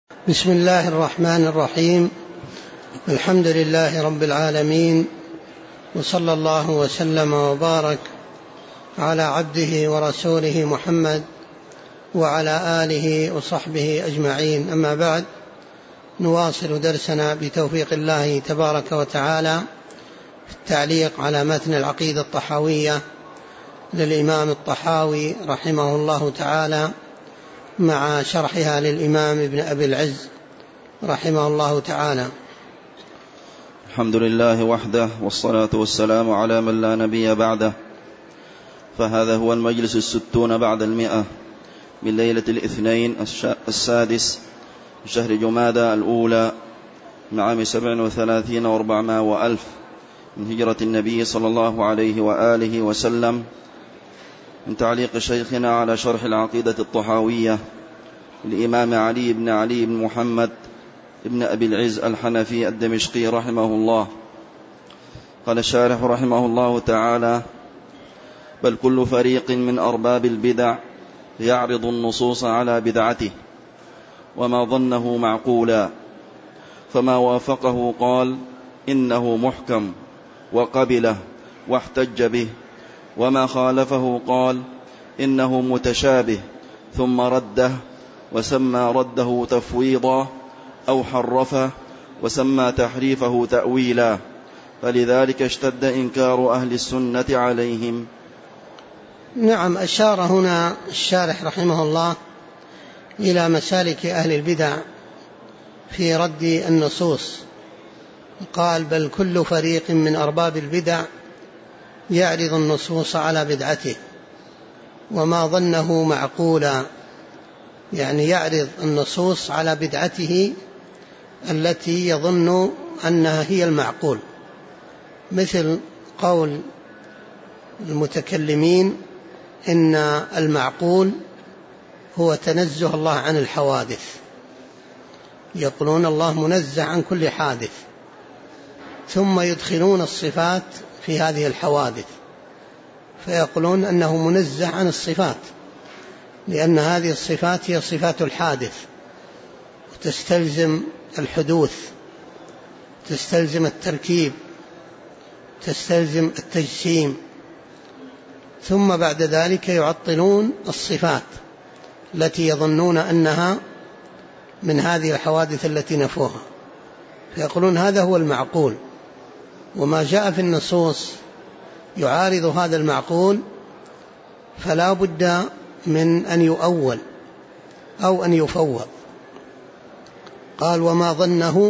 بسم الله الرحمن الرحيم. الحمد لله رب العالمين، وصلى الله وسلم وبارك على عبده ورسوله محمد وعلى آله وصحبه أجمعين. أما بعد، نواصل درسنا بتوفيق الله تبارك وتعالى في التعليق على متن العقيدة الطحاوية للإمام الطحاوي رحمه الله تعالى، مع شرحها للإمام ابن أبي العز رحمه الله تعالى. الحمد لله وحده، والصلاة والسلام على من لا نبي بعده. فهذا هو المجلس 60 بعد 100 من ليلة الاثنين 6 شهر جمادى الأولى من عام 37 و400 وألف من هجرة النبي صلى الله عليه وآله وسلم، من تعليق شيخنا على شرح العقيدة الطحاوية للإمام علي بن محمد ابن أبي العز الحنفي الدمشقي رحمه الله. قال الشارح رحمه الله تعالى: بل كل فريق من أرباب البدع يعرض النصوص على بدعته وما ظنه معقولا، فما وافقه قال إنه محكم وقبله واحتج به، وما خالفه قال إنه متشابه ثم رده، وسمى رده تفويضا أو حرفه، وسمى تحريفه تأويلا، فلذلك اشتد إنكار أهل السنة عليهم. نعم، أشار هنا الشارح رحمه الله إلى مسالك أهل البدع في رد النصوص. قال: بل كل فريق من أرباب البدع يعرض النصوص على بدعته وما ظنه معقولا، يعني يعرض النصوص على بدعته التي يظن أنها هي المعقول، مثل قول المتكلمين إن المعقول هو تنزه الله عن الحوادث. يقولون الله منزه عن كل حادث، ثم يدخلون الصفات في هذه الحوادث، فيقولون أنه منزه عن الصفات، لأن هذه الصفات هي صفات الحادث، وتستلزم الحدوث، تستلزم التركيب، تستلزم التجسيم. ثم بعد ذلك يعطلون الصفات التي يظنون أنها من هذه الحوادث التي نفوها، فيقولون هذا هو المعقول، وما جاء في النصوص يعارض هذا المعقول فلا بد من أن يؤول أو أن يفوض. قال: وما ظنه،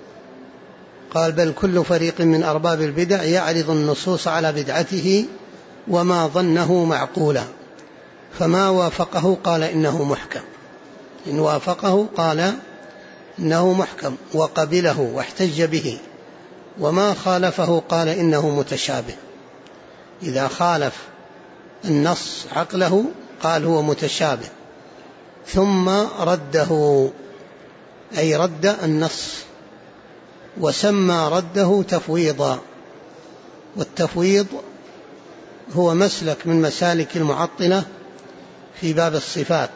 قال: بل كل فريق من أرباب البدع يعرض النصوص على بدعته وما ظنه معقولا، فما وافقه قال إنه محكم. إن وافقه قال إنه محكم وقبله واحتج به، وما خالفه قال إنه متشابه. إذا خالف النص عقله قال هو متشابه، ثم رده، أي رد النص، وسمى رده تفويضا. والتفويض هو مسلك من مسالك المعطلة في باب الصفات.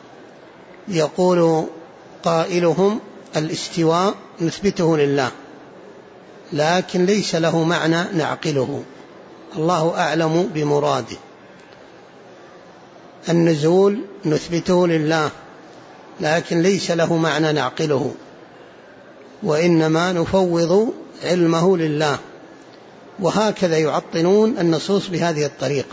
يقول قائلهم: الاستواء نثبته لله لكن ليس له معنى نعقله، الله أعلم بمراده. النزول نثبته لله لكن ليس له معنى نعقله، وإنما نفوض علمه لله. وهكذا يعطلون النصوص بهذه الطريقة.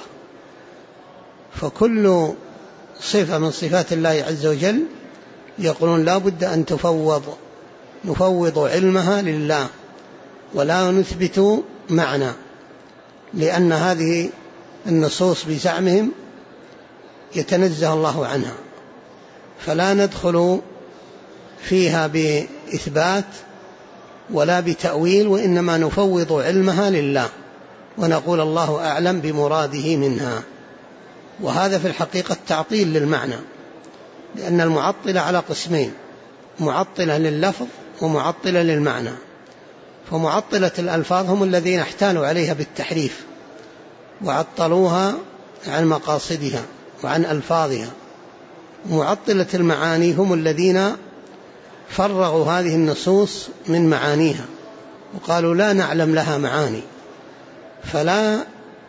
فكل صفة من صفات الله عز وجل يقولون لا بد أن نفوض علمها لله ولا نثبت معنى، لأن هذه النصوص بزعمهم يتنزه الله عنها، فلا ندخل فيها بإثبات ولا بتأويل، وإنما نفوض علمها لله ونقول الله أعلم بمراده منها. وهذا في الحقيقة تعطيل للمعنى، لأن المعطلة على قسمين: معطلة لللفظ ومعطلة للمعنى. فمعطلة الألفاظ هم الذين احتالوا عليها بالتحريف وعطلوها عن مقاصدها وعن ألفاظها. معطلة المعاني هم الذين فرغوا هذه النصوص من معانيها وقالوا لا نعلم لها معاني، فلا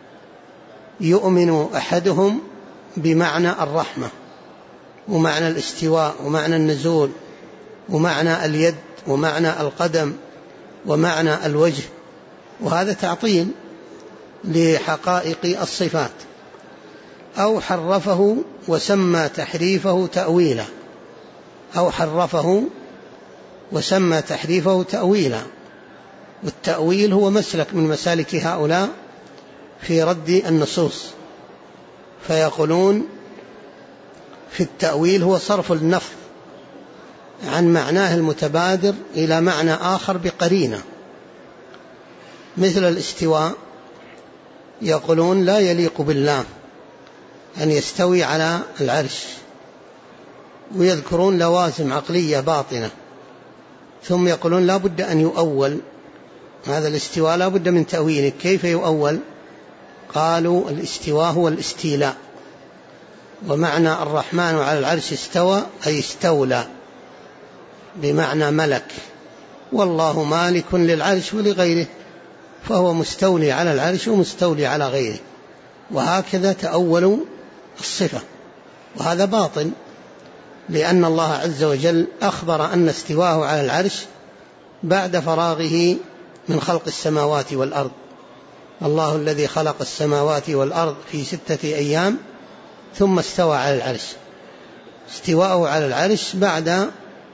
يؤمن أحدهم بمعنى الرحمة ومعنى الاستواء ومعنى النزول ومعنى اليد ومعنى القدم ومعنى الوجه، وهذا تعطيل لحقائق الصفات. أو حرفه وسمى تحريفه تأويلا، أو حرفه وسمى تحريفه تأويلا. والتأويل هو مسلك من مسالك هؤلاء في رد النصوص، فيقولون في التأويل هو صرف اللفظ عن معناه المتبادر إلى معنى آخر بقرينة، مثل الاستواء، يقولون لا يليق بالله أن يستوي على العرش، ويذكرون لوازم عقلية باطنة، ثم يقولون لا بد أن يؤول هذا الاستواء، لا بد من تأويله. كيف يؤول؟ قالوا الاستواء هو الاستيلاء، ومعنى الرحمن على العرش استوى أي استولى بمعنى ملك، والله مالك للعرش ولغيره، فهو مستولي على العرش ومستولي على غيره. وهكذا تأولوا الصفة، وهذا باطل، لأن الله عز وجل أخبر أن استواه على العرش بعد فراغه من خلق السماوات والأرض. الله الذي خلق السماوات والأرض في 6 أيام ثم استوى على العرش. استواءه على العرش بعد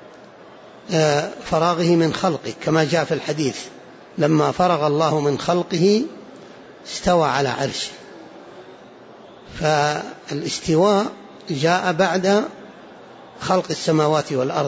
فراغه من خلقه، كما جاء في الحديث لما فرغ الله من خلقه استوى على عرشه. فالاستواء جاء بعد خلق السماوات والأرض،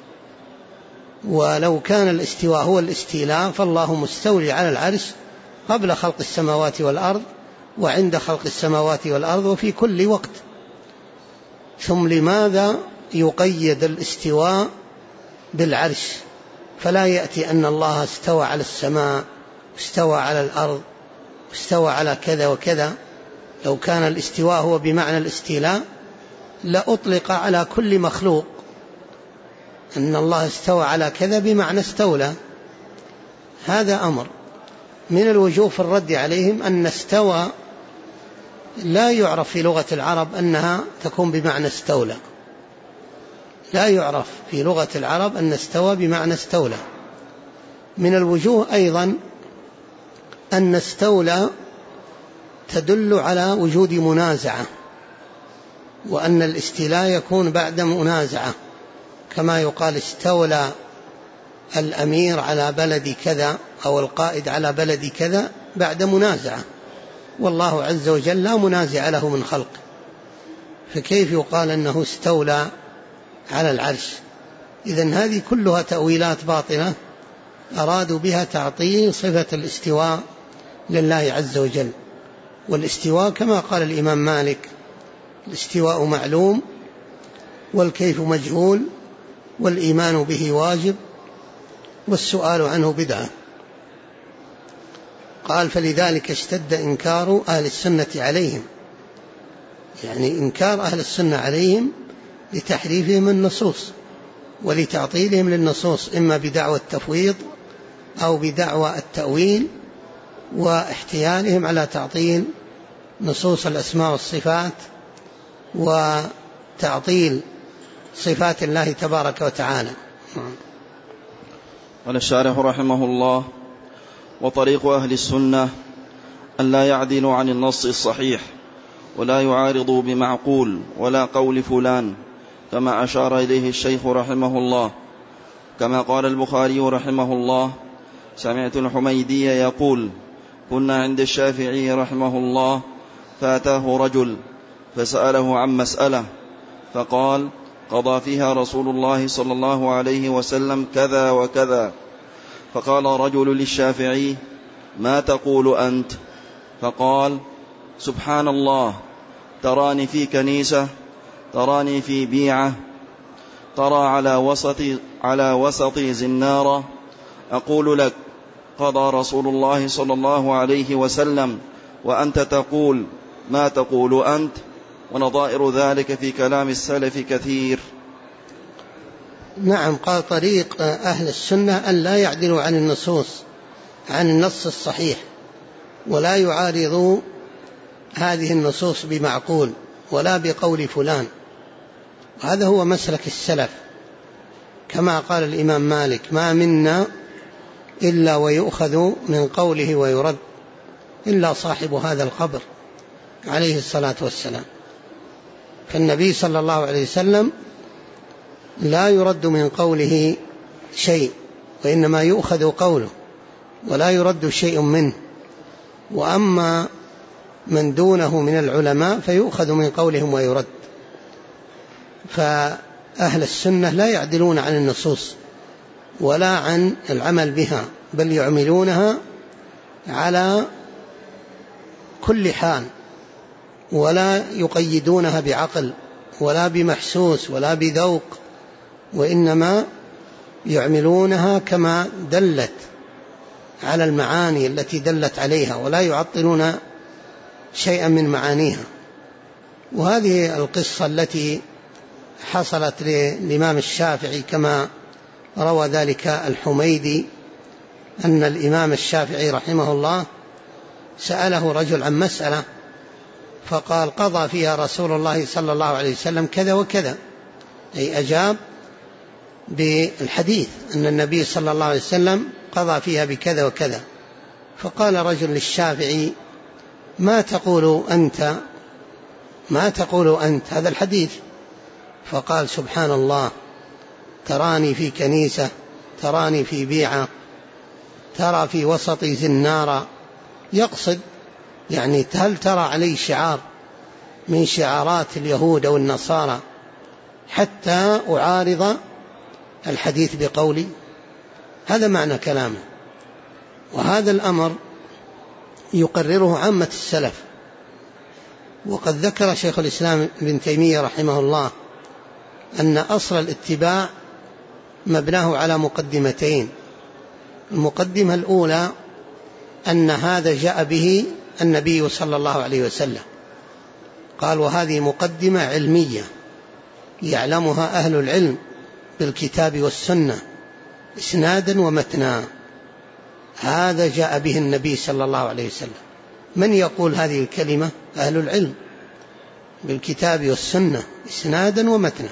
ولو كان الاستواء هو الاستيلاء فالله مستولي على العرش قبل خلق السماوات والأرض وعند خلق السماوات والأرض وفي كل وقت. ثم لماذا يقيد الاستواء بالعرش؟ فلا يأتي أن الله استوى على السماء استوى على الأرض استوى على كذا وكذا. لو كان الاستواء هو بمعنى الاستيلاء لأطلق على كل مخلوق أن الله استوى على كذا بمعنى استولى. هذا أمر من الوجوه في الرد عليهم، أن استوى لا يعرف في لغة العرب أنها تكون بمعنى استولى، لا يعرف في لغة العرب أن استوى بمعنى استولى. من الوجوه أيضا أن استولى تدل على وجود منازعة، وأن الاستيلاء يكون بعد منازعة، كما يقال استولى الأمير على بلد كذا أو القائد على بلد كذا بعد منازعة، والله عز وجل لا منازع له من خلقه، فكيف يقال أنه استولى على العرش؟ إذن هذه كلها تأويلات باطلة أرادوا بها تعطيل صفة الاستواء لله عز وجل. والاستواء كما قال الإمام مالك: الاستواء معلوم والكيف مجهول والإيمان به واجب والسؤال عنه بدعة. قال: فلذلك اشتد إنكار أهل السنة عليهم، يعني إنكار أهل السنة عليهم لتحريفهم النصوص ولتعطيلهم للنصوص، إما بدعوى التفويض أو بدعوى التأويل، واحتيالهم على تعطيل نصوص الأسماء والصفات وتعطيل صفات الله تبارك وتعالى. قال الشارح رحمه الله: وطريق أهل السنة أن لا يعدلوا عن النص الصحيح ولا يعارضوا بمعقول ولا قول فلان، كما أشار إليه الشيخ رحمه الله، كما قال البخاري رحمه الله: سمعت الحميدي يقول: كنا عند الشافعي رحمه الله فأتاه رجل فسأله عن مسألة فقال: قضى فيها رسول الله صلى الله عليه وسلم كذا وكذا. فقال رجل للشافعي: ما تقول أنت؟ فقال: سبحان الله، تراني في كنيسة، تراني في بيعة، ترى على وسطي زنارة، أقول لك: قضى رسول الله صلى الله عليه وسلم، وأنت تقول ما تقول أنت. ونظائر ذلك في كلام السلف كثير. نعم، قال طريق أهل السنة أن لا يعدلوا عن النصوص، عن النص الصحيح، ولا يعارضوا هذه النصوص بمعقول ولا بقول فلان. هذا هو مسلك السلف، كما قال الإمام مالك: ما منا إلا ويؤخذ من قوله ويرد إلا صاحب هذا القبر، عليه الصلاة والسلام. فالنبي صلى الله عليه وسلم لا يرد من قوله شيء، وإنما يؤخذ قوله ولا يرد شيء منه. وأما من دونه من العلماء فيؤخذ من قولهم ويرد. فأهل السنة لا يعدلون عن النصوص ولا عن العمل بها، بل يعملونها على كل حال، ولا يقيدونها بعقل ولا بمحسوس ولا بذوق، وإنما يعملونها كما دلت على المعاني التي دلت عليها، ولا يعطلون شيئا من معانيها. وهذه القصة التي حصلت للإمام الشافعي كما روى ذلك الحميدي، أن الإمام الشافعي رحمه الله سأله رجل عن مسألة، فقال: قضى فيها رسول الله صلى الله عليه وسلم كذا وكذا، أي أجاب بالحديث أن النبي صلى الله عليه وسلم قضى فيها بكذا وكذا. فقال رجل للشافعي: ما تقول أنت هذا الحديث؟ فقال: سبحان الله، تراني في كنيسة، تراني في بيعة، ترى في وسطي زنارة. يقصد يعني هل ترى علي شعار من شعارات اليهود أو النصارى حتى أعارض الحديث بقولي؟ هذا معنى كلامه. وهذا الأمر يقرره عامة السلف. وقد ذكر شيخ الإسلام ابن تيمية رحمه الله أن أصل الاتباع مبناه على مقدمتين. المقدمة الأولى أن هذا جاء به النبي صلى الله عليه وسلم، قال: وهذه مقدمة علمية يعلمها أهل العلم بالكتاب والسنة إسنادا ومتنا، هذا جاء به النبي صلى الله عليه وسلم. من يقول هذه الكلمة؟ أهل العلم بالكتاب والسنة إسنادا ومتنا.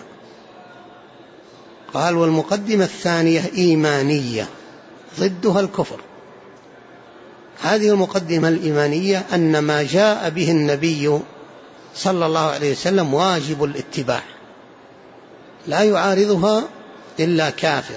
قال: والمقدمة الثانية إيمانية ضدها الكفر. هذه المقدمة الإيمانية أن ما جاء به النبي صلى الله عليه وسلم واجب الاتباع، لا يعارضها إلا كافر.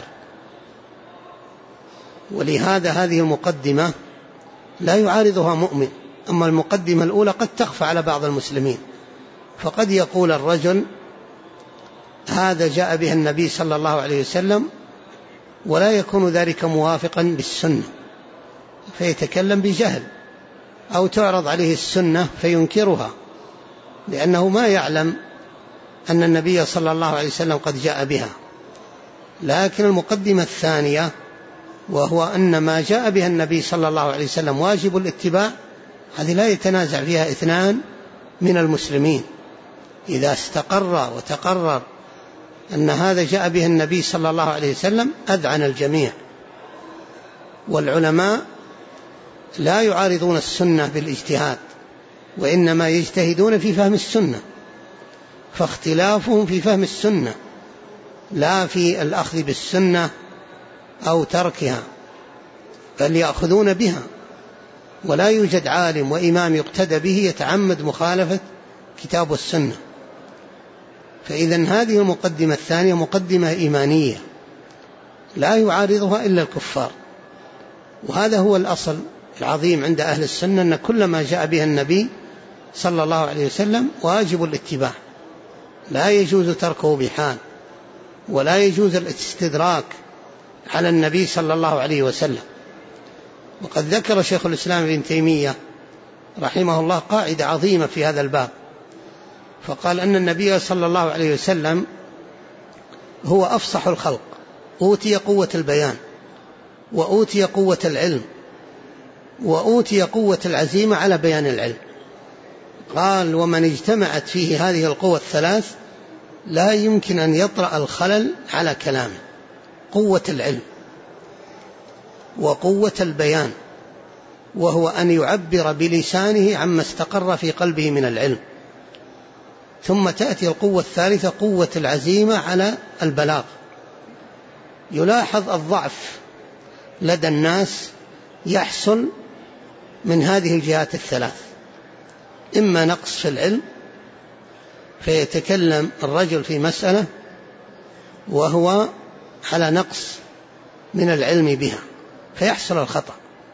ولهذا هذه المقدمة لا يعارضها مؤمن. أما المقدمة الأولى قد تخفى على بعض المسلمين، فقد يقول الرجل: هذا جاء به النبي صلى الله عليه وسلم، ولا يكون ذلك موافقا بالسنة، فيتكلم بجهل، أو تعرض عليه السنة فينكرها لأنه ما يعلم أن النبي صلى الله عليه وسلم قد جاء بها. لكن المقدمة الثانية، وهو أن ما جاء بها النبي صلى الله عليه وسلم واجب الاتباع، هذه لا يتنازع فيها اثنان من المسلمين. إذا استقر وتقرر أن هذا جاء به النبي صلى الله عليه وسلم أذعن الجميع. والعلماء لا يعارضون السنة بالاجتهاد، وإنما يجتهدون في فهم السنة، فاختلافهم في فهم السنة لا في الأخذ بالسنة أو تركها، بل يأخذون بها. ولا يوجد عالم وإمام يقتدى به يتعمد مخالفة كتاب والسنة. فإذن هذه المقدمة الثانية مقدمة إيمانية لا يعارضها إلا الكفار. وهذا هو الأصل العظيم عند أهل السنة، أن كل ما جاء به النبي صلى الله عليه وسلم واجب الاتباع، لا يجوز تركه بحال، ولا يجوز الاستدراك على النبي صلى الله عليه وسلم. وقد ذكر شيخ الإسلام ابن تيمية رحمه الله قاعدة عظيمة في هذا الباب، فقال أن النبي صلى الله عليه وسلم هو أفصح الخلق، أوتي قوة البيان، وأوتي قوة العلم، وأوتي قوة العزيمة على بيان العلم. قال: ومن اجتمعت فيه هذه القوة الثلاث لا يمكن أن يطرأ الخلل على كلامه، قوة العلم وقوة البيان، وهو أن يعبر بلسانه عما استقر في قلبه من العلم. ثم تأتي القوة الثالثة، قوة العزيمة على البلاغ. يلاحظ الضعف لدى الناس يحصل من هذه الجهات الثلاث: إما نقص في العلم فيتكلم الرجل في مسألة وهو على نقص من العلم بها فيحصل الخطأ،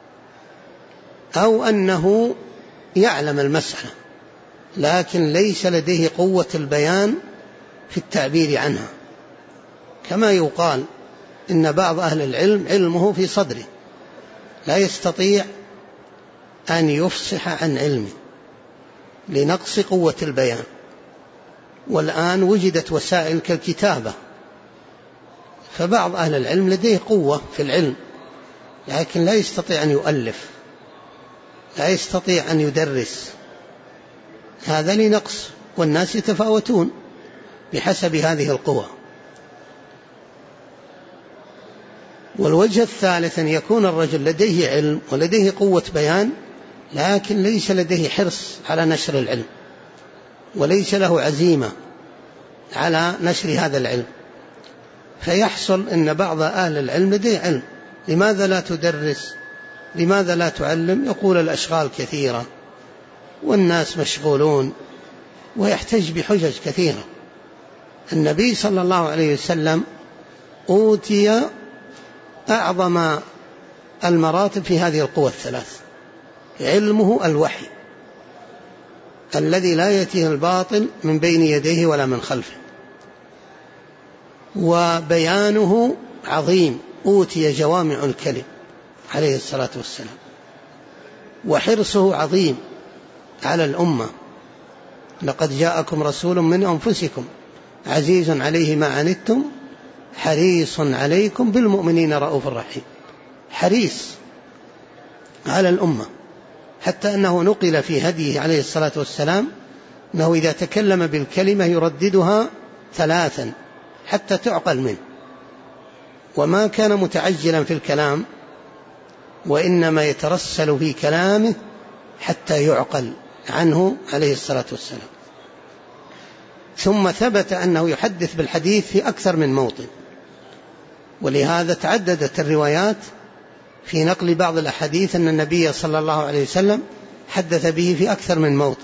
أو أنه يعلم المسألة لكن ليس لديه قوة البيان في التعبير عنها، كما يقال إن بعض أهل العلم علمه في صدره لا يستطيع أن يفصح عن علمه لنقص قوة البيان. والآن وجدت وسائل كالكتابة، فبعض أهل العلم لديه قوة في العلم لكن لا يستطيع أن يؤلف، لا يستطيع أن يدرس، هذا لنقص، والناس يتفاوتون بحسب هذه القوة. والوجه الثالث أن يكون الرجل لديه علم ولديه قوة بيان لكن ليس لديه حرص على نشر العلم، وليس له عزيمة على نشر هذا العلم، فيحصل أن بعض أهل العلم لديه علم، لماذا لا تدرس؟ لماذا لا تعلم؟ يقول الأشغال كثيرة والناس مشغولون، ويحتج بحجج كثيرة. النبي صلى الله عليه وسلم أوتي أعظم المراتب في هذه القوى الثلاث: علمه الوحي الذي لا يأتيه الباطل من بين يديه ولا من خلفه، وبيانه عظيم، أوتي جوامع الكلم عليه الصلاة والسلام، وحرصه عظيم على الأمة: لقد جاءكم رسول من أنفسكم عزيز عليه ما عنتم حريص عليكم بالمؤمنين رؤوف رحيم. حريص على الأمة، حتى أنه نقل في هديه عليه الصلاة والسلام أنه إذا تكلم بالكلمة يرددها 3 حتى تعقل منه، وما كان متعجلا في الكلام، وإنما يترسل في كلامه حتى يعقل عنه عليه الصلاة والسلام. ثم ثبت أنه يحدث بالحديث في أكثر من موطن، ولهذا تعددت الروايات في نقل بعض الأحاديث أن النبي صلى الله عليه وسلم حدث به في أكثر من موطن.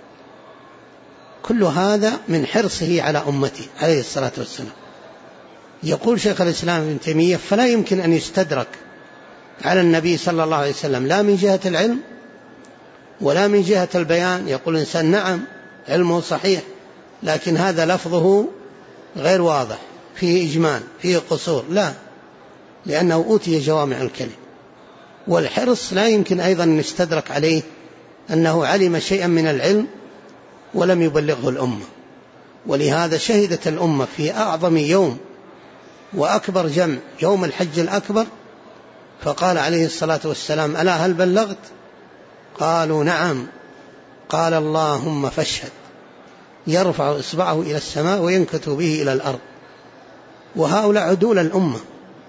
كل هذا من حرصه على أمته عليه الصلاة والسلام. يقول شيخ الإسلام ابن تيمية: فلا يمكن أن يستدرك على النبي صلى الله عليه وسلم لا من جهة العلم ولا من جهة البيان. يقول الإنسان: نعم علمه صحيح، لكن هذا لفظه غير واضح، فيه إجمال، فيه قصور. لا، لأنه أوتي جوامع الكلم. والحرص لا يمكن أيضا أن يستدرك عليه أنه علم شيئا من العلم ولم يبلغه الأمة. ولهذا شهدت الأمة في أعظم يوم وأكبر جمع يوم الحج الأكبر، فقال عليه الصلاة والسلام: ألا هل بلغت؟ قالوا: نعم. قال: اللهم فاشهد. يرفع إصبعه إلى السماء وينكت به إلى الأرض. وهؤلاء عدول الأمة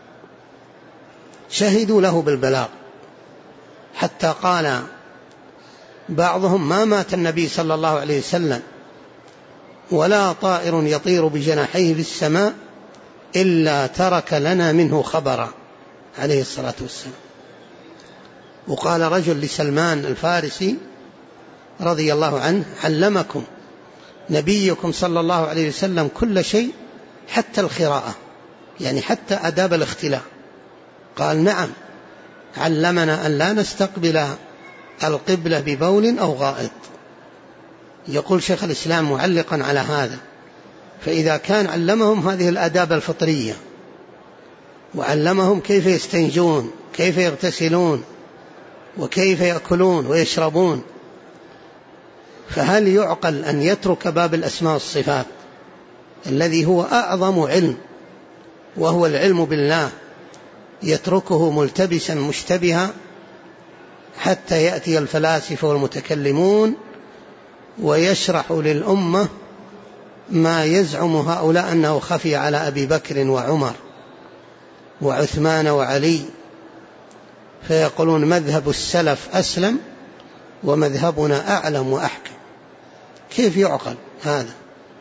شهدوا له بالبلاغ، حتى قال بعضهم: ما مات النبي صلى الله عليه وسلم ولا طائر يطير بجناحيه في السماء إلا ترك لنا منه خبرا عليه الصلاة والسلام. وقال رجل لسلمان الفارسي رضي الله عنه: علمكم نبيكم صلى الله عليه وسلم كل شيء حتى القراءة، يعني حتى آداب الاختلاء. قال: نعم، علمنا أن لا نستقبل القبلة ببول أو غائط. يقول شيخ الإسلام معلقا على هذا: فإذا كان علمهم هذه الآداب الفطرية، وعلمهم كيف يستنجون، كيف يغتسلون، وكيف يأكلون ويشربون، فهل يعقل أن يترك باب الأسماء والصفات الذي هو أعظم علم وهو العلم بالله، يتركه ملتبسا مشتبها حتى يأتي الفلاسفة والمتكلمون ويشرح للأمة ما يزعم هؤلاء أنه خفي على أبي بكر وعمر وعثمان وعلي، فيقولون مذهب السلف أسلم ومذهبنا أعلم وأحكم. كيف يعقل هذا؟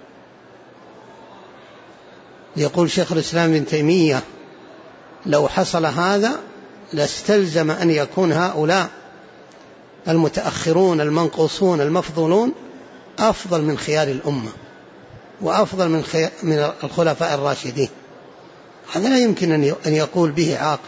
يقول شيخ الإسلام ابن تيمية لو حصل هذا لاستلزم أن يكون هؤلاء المتأخرون المنقوصون المفضولون أفضل من خيار الأمة وأفضل من الخلفاء الراشدين. هذا لا يمكن أن يقول به عاقل.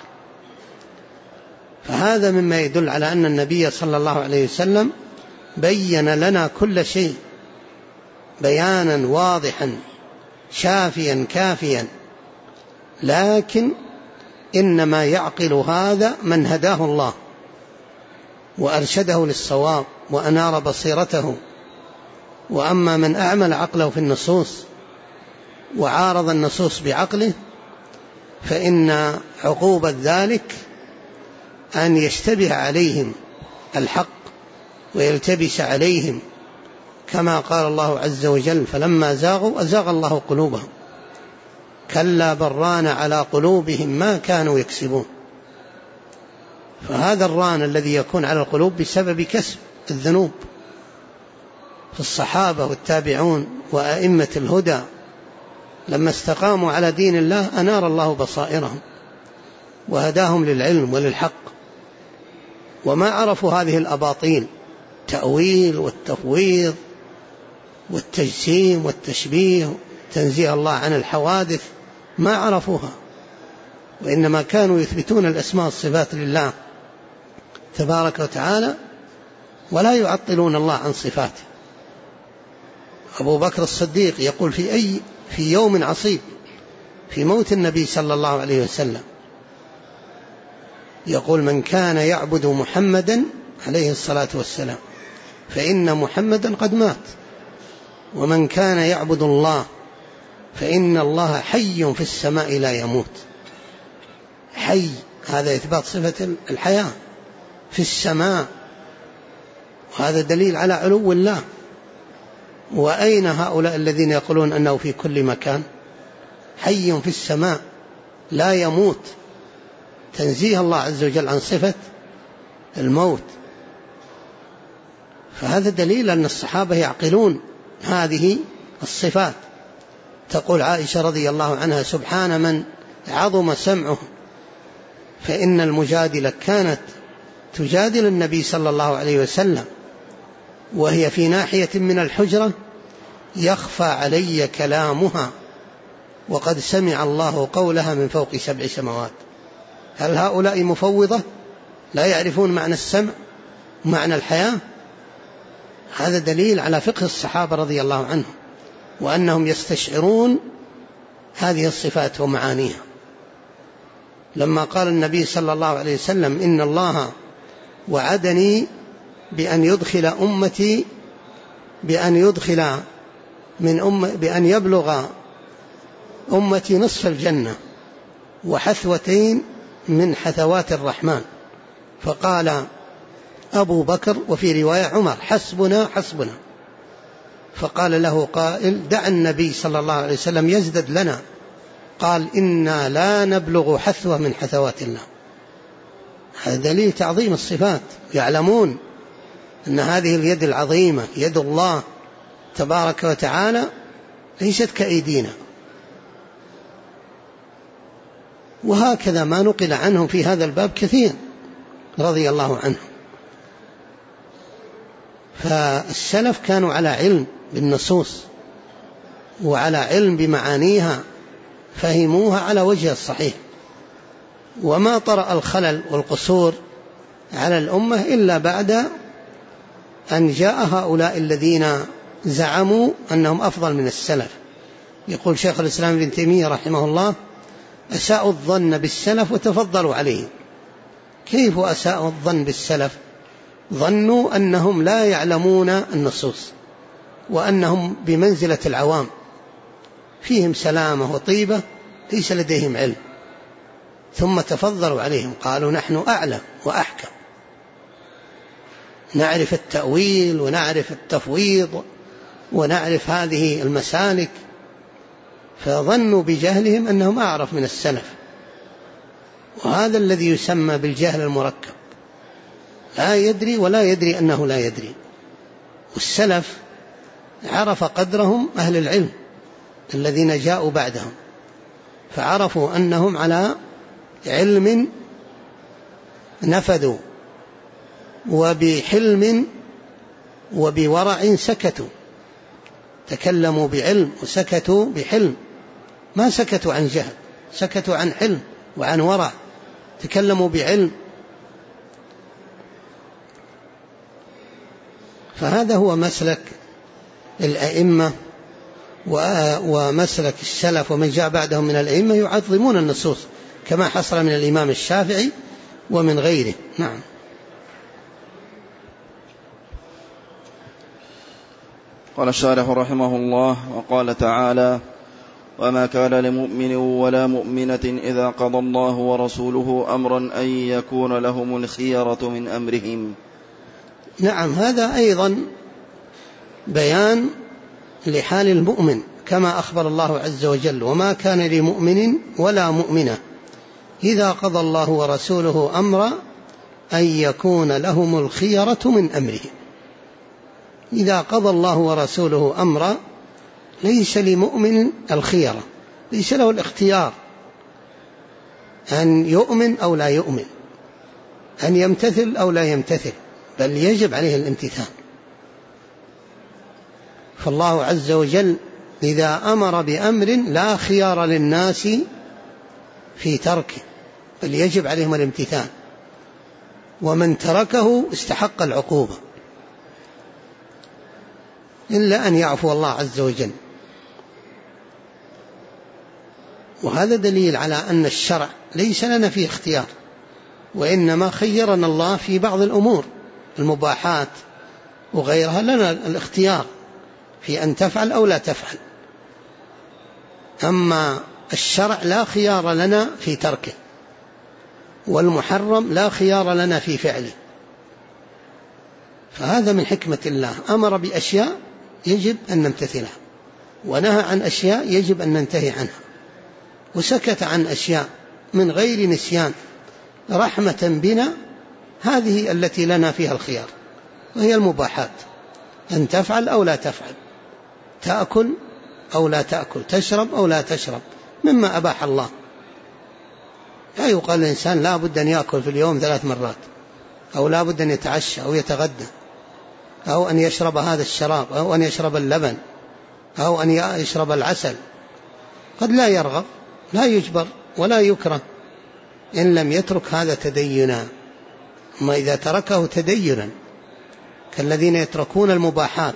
فهذا مما يدل على أن النبي صلى الله عليه وسلم بين لنا كل شيء بيانا واضحا شافيا كافيا، لكن إنما يعقل هذا من هداه الله وأرشده للصواب وأنار بصيرته. وأما من أعمل عقله في النصوص وعارض النصوص بعقله فإن عقوبة ذلك أن يشتبه عليهم الحق ويلتبس عليهم، كما قال الله عز وجل فلما زاغوا أزاغ الله قلوبهم كلا بل ران على قلوبهم ما كانوا يكسبون. فهذا الران الذي يكون على القلوب بسبب كسب الذنوب. فالصحابة والتابعون وأئمة الهدى لما استقاموا على دين الله أنار الله بصائرهم وهداهم للعلم وللحق، وما عرفوا هذه الأباطيل التأويل والتفويض والتجسيم والتشبيه تنزيه الله عن الحوادث، ما عرفوها، وإنما كانوا يثبتون الأسماء والصفات لله تبارك وتعالى ولا يعطلون الله عن صفاته. أبو بكر الصديق يقول في يوم عصيب في موت النبي صلى الله عليه وسلم، يقول من كان يعبد محمدا عليه الصلاة والسلام فإن محمدا قد مات، ومن كان يعبد الله فإن الله حي في السماء لا يموت. حي هذا إثبات صفة الحياة في السماء، وهذا دليل على علو الله. وأين هؤلاء الذين يقولون أنه في كل مكان؟ حي في السماء لا يموت، تنزيه الله عز وجل عن صفة الموت. فهذا دليل أن الصحابة يعقلون هذه الصفات. تقول عائشة رضي الله عنها سبحان من عظم سمعه، فإن المجادلة كانت تجادل النبي صلى الله عليه وسلم وهي في ناحية من الحجرة يخفى علي كلامها وقد سمع الله قولها من فوق 7 سماوات. هل هؤلاء مفوضة لا يعرفون معنى السمع ومعنى الحياة؟ هذا دليل على فقه الصحابة رضي الله عنهم وأنهم يستشعرون هذه الصفات ومعانيها. لما قال النبي صلى الله عليه وسلم إن الله وعدني بأن يبلغ أمتي نصف الجنة وحثوتين من حثوات الرحمن، فقال أبو بكر وفي رواية عمر حسبنا حسبنا، فقال له قائل دع النبي صلى الله عليه وسلم يزدد لنا، قال إنا لا نبلغ حثوة من حثوات الله. هذا دليل تعظيم الصفات، يعلمون أن هذه اليد العظيمة يد الله تبارك وتعالى ليست كأيدينا. وهكذا ما نقل عنهم في هذا الباب كثير رضي الله عنهم. فالسلف كانوا على علم بالنصوص وعلى علم بمعانيها، فهموها على وجه الصحيح، وما طرأ الخلل والقصور على الأمة إلا بعد أن جاء هؤلاء الذين زعموا أنهم أفضل من السلف. يقول شيخ الإسلام ابن تيمية رحمه الله أساءوا الظن بالسلف وتفضلوا عليه. كيف أساءوا الظن بالسلف؟ ظنوا أنهم لا يعلمون النصوص وأنهم بمنزلة العوام، فيهم سلامة وطيبة ليس لديهم علم، ثم تفضلوا عليهم قالوا نحن أعلم وأحكم، نعرف التأويل ونعرف التفويض ونعرف هذه المسالك، فظنوا بجهلهم أنهم أعرف من السلف، وهذا الذي يسمى بالجهل المركب، لا يدري ولا يدري أنه لا يدري. والسلف عرف قدرهم أهل العلم الذين جاءوا بعدهم، فعرفوا أنهم على علم نفذوا، وبحلم وبورع سكتوا، تكلموا بعلم وسكتوا بحلم، ما سكتوا عن جهل، سكتوا عن حلم وعن ورع، تكلموا بعلم. فهذا هو مسلك الأئمة ومسلك السلف ومن جاء بعدهم من الأئمة، يعظمون النصوص كما حصل من الإمام الشافعي ومن غيره. نعم. قال الشارح رحمه الله: وقال تعالى: وما كان لمؤمن ولا مؤمنة إذا قضى الله ورسوله أمرا أن يكون لهم الخيرة من أمرهم. نعم، هذا أيضا بيان لحال المؤمن كما أخبر الله عز وجل: وما كان لمؤمن ولا مؤمنة إذا قضى الله ورسوله أمرا أن يكون لهم الخيرة من أمرهم. إذا قضى الله ورسوله أمرا ليس لمؤمن الخيرة، ليس له الاختيار أن يؤمن أو لا يؤمن، أن يمتثل أو لا يمتثل، بل يجب عليه الامتثال. فالله عز وجل إذا أمر بأمر لا خيار للناس في تركه، بل يجب عليهم الامتثال، ومن تركه استحق العقوبة إلا أن يعفو الله عز وجل. وهذا دليل على أن الشرع ليس لنا فيه اختيار، وإنما خيرنا الله في بعض الأمور المباحات وغيرها، لنا الاختيار في أن تفعل أو لا تفعل. أما الشرع لا خيار لنا في تركه، والمحرم لا خيار لنا في فعله. فهذا من حكمة الله، أمر بأشياء يجب أن نمتثلها، ونهى عن أشياء يجب أن ننتهي عنها، وسكت عن أشياء من غير نسيان رحمة بنا. هذه التي لنا فيها الخيار، وهي المباحات، أن تفعل أو لا تفعل، تأكل أو لا تأكل، تشرب أو لا تشرب مما أباح الله. لا يقال الإنسان لا بد أن يأكل في اليوم 3 مرات، أو لا بد أن يتعشى أو يتغدى، أو أن يشرب هذا الشراب، أو أن يشرب اللبن، أو أن يشرب العسل. قد لا يرغب، لا يجبر ولا يكره إن لم يترك هذا تدينا. أما إذا تركه تدينا كالذين يتركون المباحات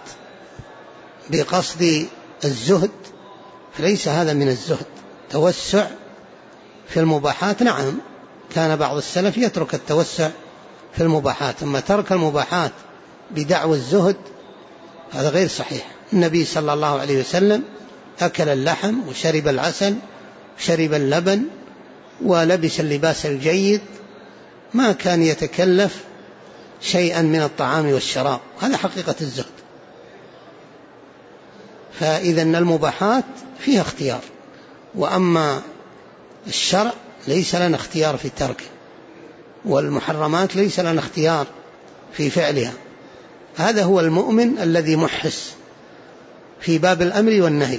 بقصد الزهد، فليس هذا من الزهد. توسع في المباحات، نعم، كان بعض السلف يترك التوسع في المباحات، أما ترك المباحات بدعوى الزهد هذا غير صحيح. النبي صلى الله عليه وسلم أكل اللحم وشرب العسل وشرب اللبن ولبس اللباس الجيد، ما كان يتكلف شيئا من الطعام والشراب، هذا حقيقة الزهد. فإذا المباحات فيها اختيار، وأما الشرع ليس لنا اختيار في تركه، والمحرمات ليس لنا اختيار في فعلها. هذا هو المؤمن الذي محس في باب الأمر والنهي،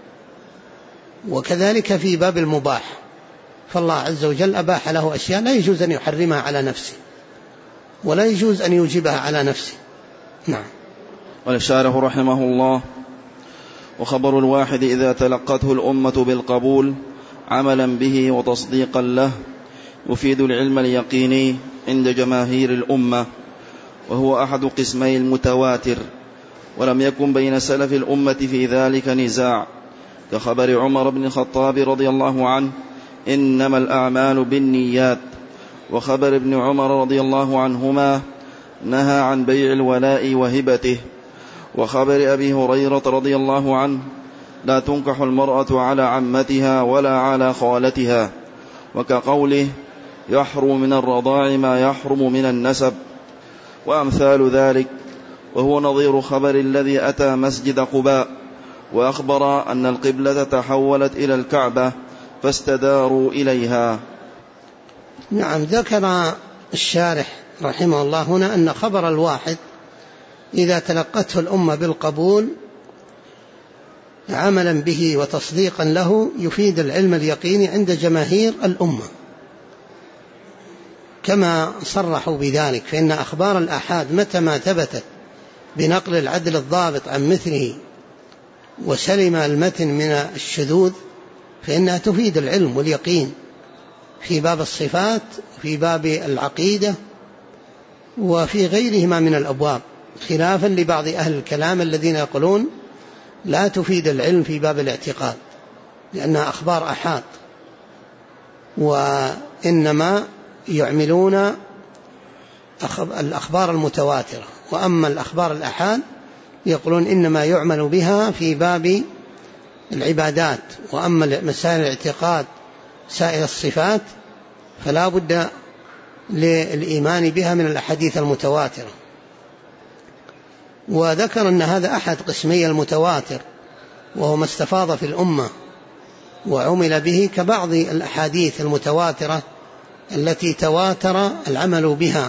وكذلك في باب المباح، فالله عز وجل أباح له أشياء لا يجوز أن يحرمها على نفسه، ولا يجوز أن يوجبها على نفسه. نعم. والشارح رحمه الله: وخبر الواحد إذا تلقته الأمة بالقبول عملا به وتصديقا له يفيد العلم اليقيني عند جماهير الأمة، وهو أحد قسمي المتواتر، ولم يكن بين سلف الأمة في ذلك نزاع، كخبر عمر بن الخطاب رضي الله عنه: إنما الأعمال بالنيات، وخبر ابن عمر رضي الله عنهما: نهى عن بيع الولاء وهبته، وخبر أبي هريرة رضي الله عنه: لا تنكح المرأة على عمتها ولا على خالتها، وكقوله: يحرم من الرضاع ما يحرم من النسب، وأمثال ذلك. وهو نظير خبر الذي أتى مسجد قباء وأخبر أن القبلة تحولت إلى الكعبة فاستداروا إليها. نعم، ذكر الشارح رحمه الله هنا أن خبر الواحد إذا تلقته الأمة بالقبول عملا به وتصديقا له يفيد العلم اليقيني عند جماهير الأمة، كما صرحوا بذلك، فإن أخبار الآحاد متى ما ثبتت بنقل العدل الضابط عن مثله وسلم المتن من الشذوذ فإنها تفيد العلم واليقين في باب الصفات، في باب العقيدة، وفي غيرهما من الأبواب، خلافا لبعض أهل الكلام الذين يقولون لا تفيد العلم في باب الاعتقاد لأنها أخبار آحاد، وإنما يعملون الأخبار المتواترة. وأما الأخبار الآحاد يقولون إنما يعمل بها في باب العبادات، وأما مسائل الاعتقاد سائر الصفات فلا بد للإيمان بها من الأحاديث المتواترة. وذكر أن هذا أحد قسمي المتواتر وهو ما استفاض في الأمة وعمل به، كبعض الأحاديث المتواترة التي تواتر العمل بها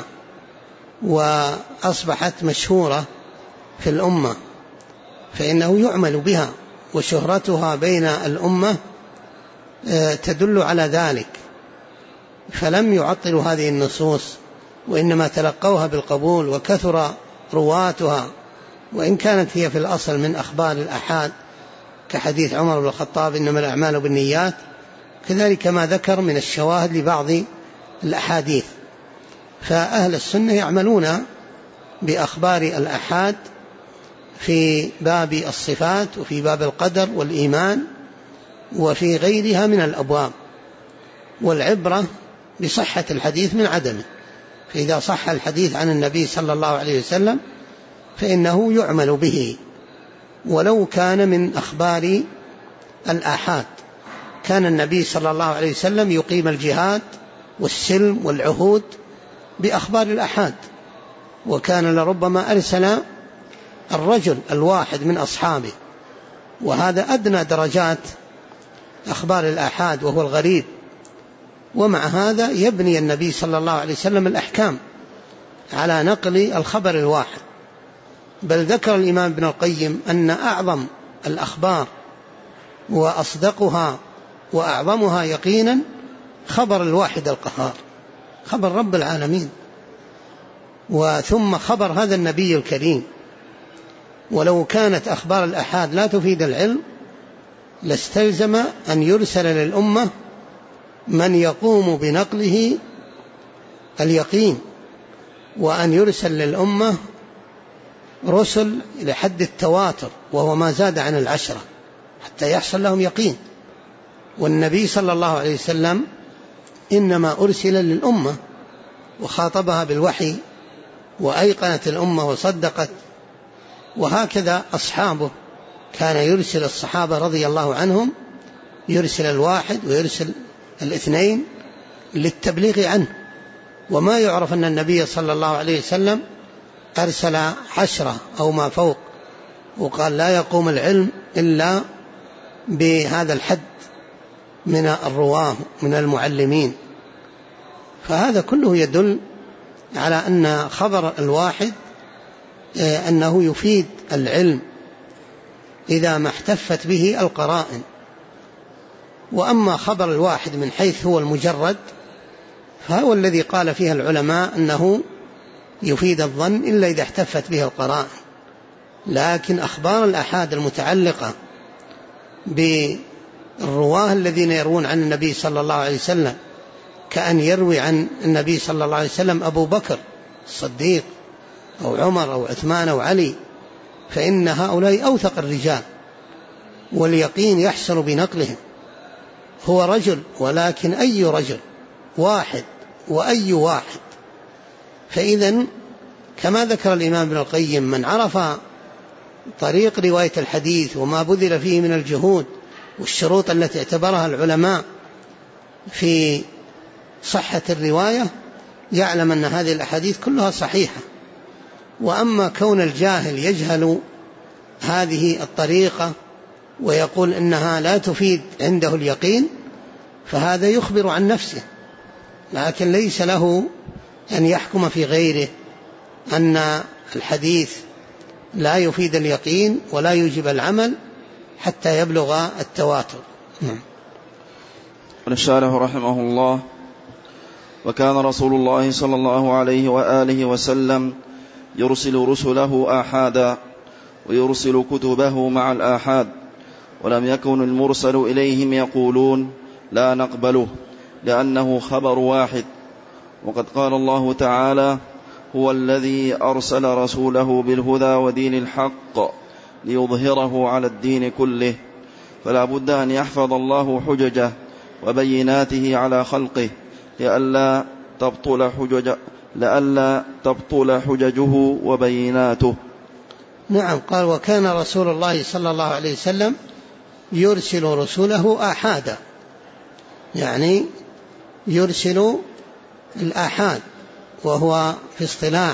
وأصبحت مشهورة في الأمة فإنه يعمل بها، وشهرتها بين الأمة تدل على ذلك، فلم يعطلوا هذه النصوص وإنما تلقوها بالقبول وكثر رواتها، وإن كانت هي في الأصل من أخبار الآحاد كحديث عمر بن الخطاب إنما الأعمال بالنيات، كذلك ما ذكر من الشواهد لبعض الأحاديث. فأهل السنة يعملون بأخبار الآحاد في باب الصفات وفي باب القدر والإيمان وفي غيرها من الأبواب، والعبرة بصحة الحديث من عدمه، فإذا صح الحديث عن النبي صلى الله عليه وسلم فإنه يعمل به ولو كان من أخبار الآحاد. كان النبي صلى الله عليه وسلم يقيم الجهاد والسلم والعهود بأخبار الآحاد، وكان لربما أرسل الرجل الواحد من أصحابه، وهذا أدنى درجات أخبار الآحاد وهو الغريب، ومع هذا يبني النبي صلى الله عليه وسلم الأحكام على نقل الخبر الواحد. بل ذكر الإمام ابن القيم أن أعظم الأخبار وأصدقها وأعظمها يقينا خبر الواحد القهار، خبر رب العالمين، وثم خبر هذا النبي الكريم. ولو كانت أخبار الآحاد لا تفيد العلم لاستلزم أن يرسل للأمة من يقوم بنقله اليقين، وأن يرسل للأمة رسل لحد التواتر وهو ما زاد عن 10 حتى يحصل لهم يقين. والنبي صلى الله عليه وسلم إنما أرسل للأمة وخاطبها بالوحي وأيقنت الأمة وصدقت، وهكذا أصحابه كان يرسل الصحابة رضي الله عنهم، يرسل الواحد ويرسل الاثنين للتبليغ عنه. وما يعرف أن النبي صلى الله عليه وسلم أرسل 10 أو ما فوق، وقال لا يقوم العلم إلا بهذا الحد من الرواه من المعلمين. فهذا كله يدل على أن خبر الواحد أنه يفيد العلم إذا ما احتفت به القرائن. وأما خبر الواحد من حيث هو المجرد فهو الذي قال فيها العلماء أنه يفيد الظن إلا إذا احتفت به القرائن. لكن أخبار الآحاد المتعلقة بالرواه الذين يروون عن النبي صلى الله عليه وسلم، كأن يروي عن النبي صلى الله عليه وسلم أبو بكر الصديق أو عمر أو عثمان أو علي، فإن هؤلاء أوثق الرجال واليقين يحصل بنقلهم. هو رجل، ولكن أي رجل واحد وأي واحد. فإذن كما ذكر الإمام ابن القيم من عرف طريق رواية الحديث وما بذل فيه من الجهود والشروط التي اعتبرها العلماء في صحة الرواية يعلم أن هذه الأحاديث كلها صحيحة، وأما كون الجاهل يجهل هذه الطريقة ويقول إنها لا تفيد عنده اليقين فهذا يخبر عن نفسه، لكن ليس له أن يحكم في غيره أن الحديث لا يفيد اليقين ولا يوجب العمل حتى يبلغ التواتر. قال الشارح رحمه الله: وكان رسول الله صلى الله عليه وآله وسلم يرسل رسله آحادا ويرسل كتبه مع الآحاد، ولم يكن المرسل إليهم يقولون لا نقبله لأنه خبر واحد. وقد قال الله تعالى: هو الذي أرسل رسوله بالهدى ودين الحق ليظهره على الدين كله، فلا بد أن يحفظ الله حججه وبيناته على خلقه لئلا تبطل حججه وبيناته. نعم. قال: وكان رسول الله صلى الله عليه وسلم يرسل رسله آحادا، يعني يرسل الآحاد، وهو في اصطلاح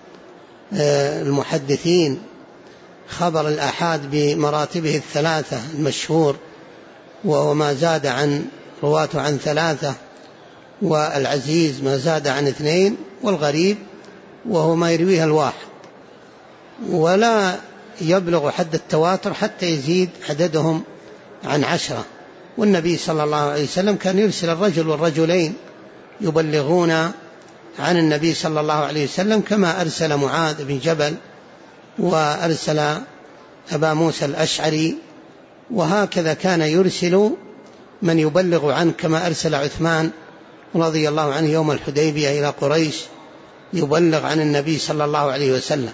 المحدثين خبر الآحاد بمراتبه الثلاثة المشهور، وهو ما زاد عن رواته عن 3، والعزيز ما زاد عن 2، والغريب وهو ما يرويه الواحد، ولا يبلغ حد التواتر حتى يزيد عددهم عن 10. والنبي صلى الله عليه وسلم كان يرسل الرجل والرجلين يبلغون عن النبي صلى الله عليه وسلم، كما أرسل معاذ بن جبل وأرسل أبا موسى الأشعري، وهكذا كان يرسل من يبلغ عنه، كما أرسل عثمان رضي الله عنه يوم الحديبية إلى قريش يبلغ عن النبي صلى الله عليه وسلم.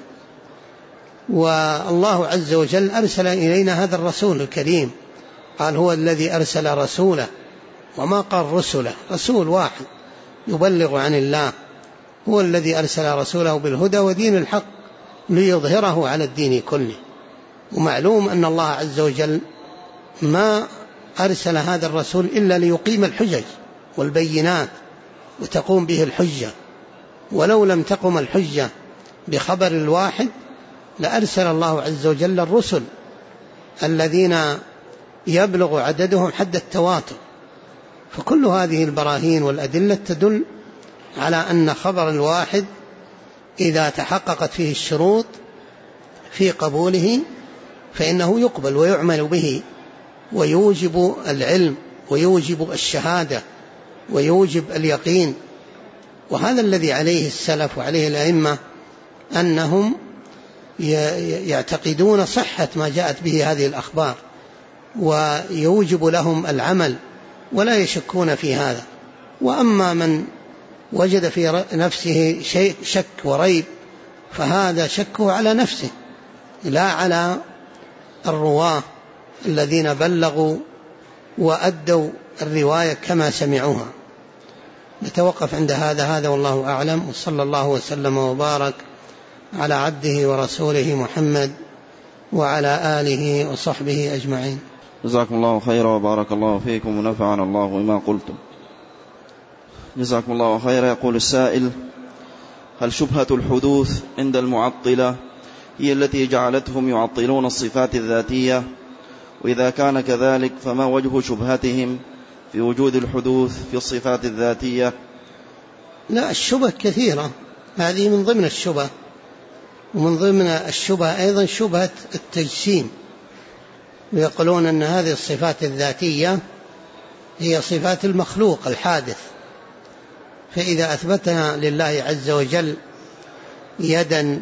والله عز وجل أرسل إلينا هذا الرسول الكريم، قال: هو الذي أرسل رسوله، وما قال رسله، رسول واحد يبلغ عن الله. هو الذي أرسل رسوله بالهدى ودين الحق ليظهره على الدين كله. ومعلوم أن الله عز وجل ما أرسل هذا الرسول إلا ليقيم الحجج والبينات وتقوم به الحجة، ولو لم تقم الحجة بخبر الواحد لأرسل الله عز وجل الرسل الذين يبلغ عددهم حد التواتر. فكل هذه البراهين والأدلة تدل على أن خبر الواحد إذا تحققت فيه الشروط في قبوله فإنه يقبل ويعمل به، ويوجب العلم ويوجب الشهادة ويوجب اليقين. وهذا الذي عليه السلف وعليه الأئمة، أنهم يعتقدون صحة ما جاءت به هذه الأخبار، ويوجب لهم العمل ولا يشكون في هذا. وأما من وجد في نفسه شيء شك وريب فهذا شكه على نفسه لا على الرواة الذين بلغوا وأدوا الرواية كما سمعوها. نتوقف عند هذا والله أعلم، وصلى الله وسلم وبارك على عبده ورسوله محمد وعلى آله وصحبه أجمعين. جزاكم الله خيرا وبارك الله فيكم ونفعنا الله بما قلتم. جزاكم الله خيرا. يقول السائل: هل شبهة الحدوث عند المعطلة هي التي جعلتهم يعطلون الصفات الذاتية؟ وإذا كان كذلك فما وجه شبهتهم في وجود الحدوث في الصفات الذاتية؟ لا، الشبه كثيرة، هذه من ضمن الشبه. ومن ضمن الشبه أيضا شبهة التجسيم، ويقولون أن هذه الصفات الذاتية هي صفات المخلوق الحادث، فإذا أثبتنا لله عز وجل يدا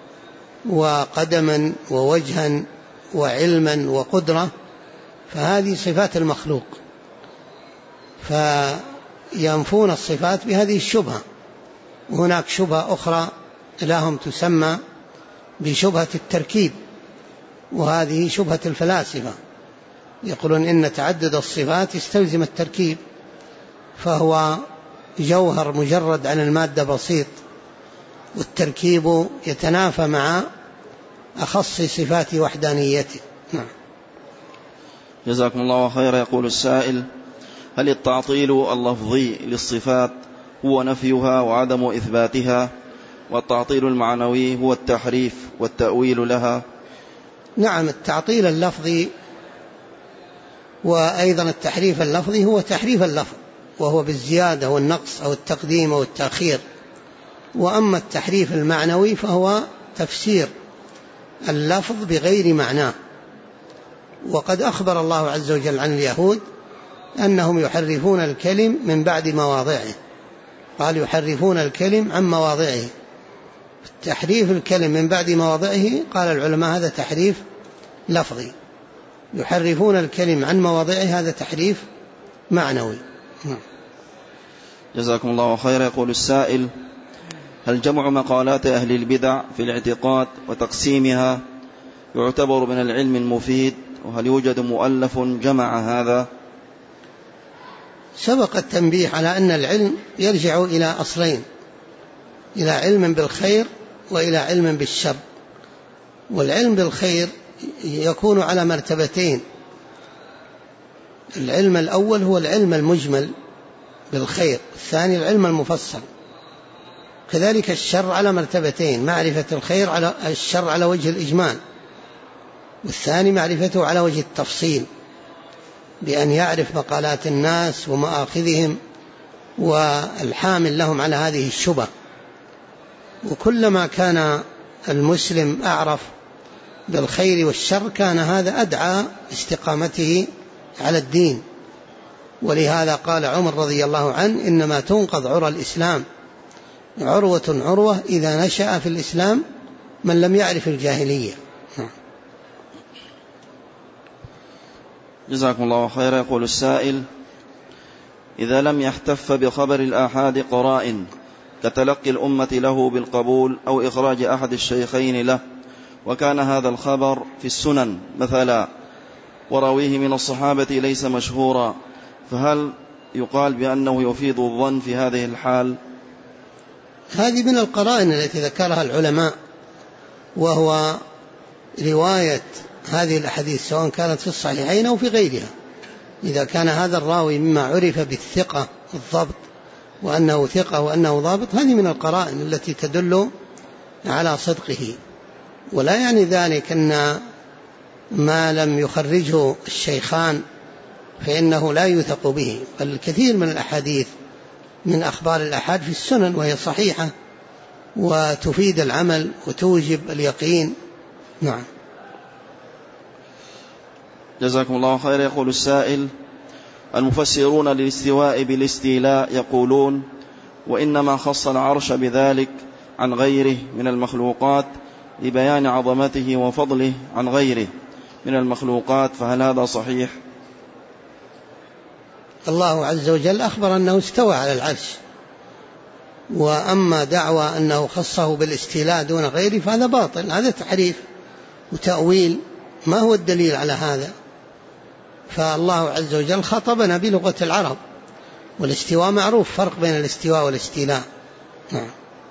وقدما ووجها وعلما وقدرة فهذه صفات المخلوق، فينفون الصفات بهذه الشبهة. وهناك شبهة أخرى لهم تسمى بشبهة التركيب، وهذه شبهة الفلاسفة، يقولون إن تعدد الصفات يستلزم التركيب، فهو جوهر مجرد عن المادة بسيط، والتركيب يتنافى مع أخص صفات وحدانيته. نعم. جزاكم الله خيرا. يقول السائل: هل التعطيل اللفظي للصفات هو نفيها وعدم إثباتها، والتعطيل المعنوي هو التحريف والتأويل لها؟ نعم، التعطيل اللفظي وأيضا التحريف اللفظي هو تحريف اللفظ، وهو بالزيادة والنقص أو التقديم أو التأخير. وأما التحريف المعنوي فهو تفسير اللفظ بغير معناه. وقد أخبر الله عز وجل عن اليهود أنهم يحرفون الكلم من بعد مواضعه، قال يحرفون الكلم عن مواضعه. تحريف الكلم من بعد مواضعه قال العلماء هذا تحريف لفظي، يحرفون الكلم عن مواضعه هذا تحريف معنوي. جزاكم الله خير. يقول السائل: هل جمع مقالات أهل البدع في الاعتقاد وتقسيمها يعتبر من العلم المفيد؟ وهل يوجد مؤلف جمع هذا؟ سبق التنبيه على أن العلم يرجع إلى أصلين: إلى علم بالخير وإلى علم بالشر. والعلم بالخير يكون على مرتبتين: العلم الأول هو العلم المجمل بالخير، الثاني العلم المفصل. كذلك الشر على مرتبتين: معرفة الخير على الشر على وجه الإجمال، والثاني معرفته على وجه التفصيل، بأن يعرف مقالات الناس ومآخذهم والحامل لهم على هذه الشبه. وكلما كان المسلم أعرف بالخير والشر كان هذا أدعى استقامته على الدين. ولهذا قال عمر رضي الله عنه: إنما تنقض عرى الإسلام عروة عروة إذا نشأ في الإسلام من لم يعرف الجاهلية. جزاكم الله خيرا. يقول السائل: إذا لم يحتف بخبر الآحاد قرائن كتلقي الأمة له بالقبول أو إخراج أحد الشيخين له، وكان هذا الخبر في السنن مثلا وراويه من الصحابة ليس مشهورا، فهل يقال بأنه يفيد الظن في هذه الحال؟ هذه من القرائن التي ذكرها العلماء، وهو رواية هذه الأحاديث سواء كانت في الصحيحين أو في غيرها. إذا كان هذا الراوي مما عرف بالثقة والضبط وأنه ثقة وأنه ضابط، هذه من القرائن التي تدل على صدقه. ولا يعني ذلك أن ما لم يخرجه الشيخان فإنه لا يثق به، بل الكثير من الأحاديث من أخبار الآحاد في السنن وهي صحيحة وتفيد العمل وتوجب اليقين. نعم. جزاكم الله خير. يقول السائل: المفسرون للاستواء بالاستيلاء يقولون وإنما خص العرش بذلك عن غيره من المخلوقات لبيان عظمته وفضله عن غيره من المخلوقات، فهل هذا صحيح؟ الله عز وجل أخبر أنه استوى على العرش، وأما دعوى أنه خصه بالاستيلاء دون غيره فهذا باطل، هذا تحريف وتأويل، ما هو الدليل على هذا؟ فالله عز وجل خطبنا بلغة العرب، والاستواء معروف، فرق بين الاستواء والاستيلاء. نعم.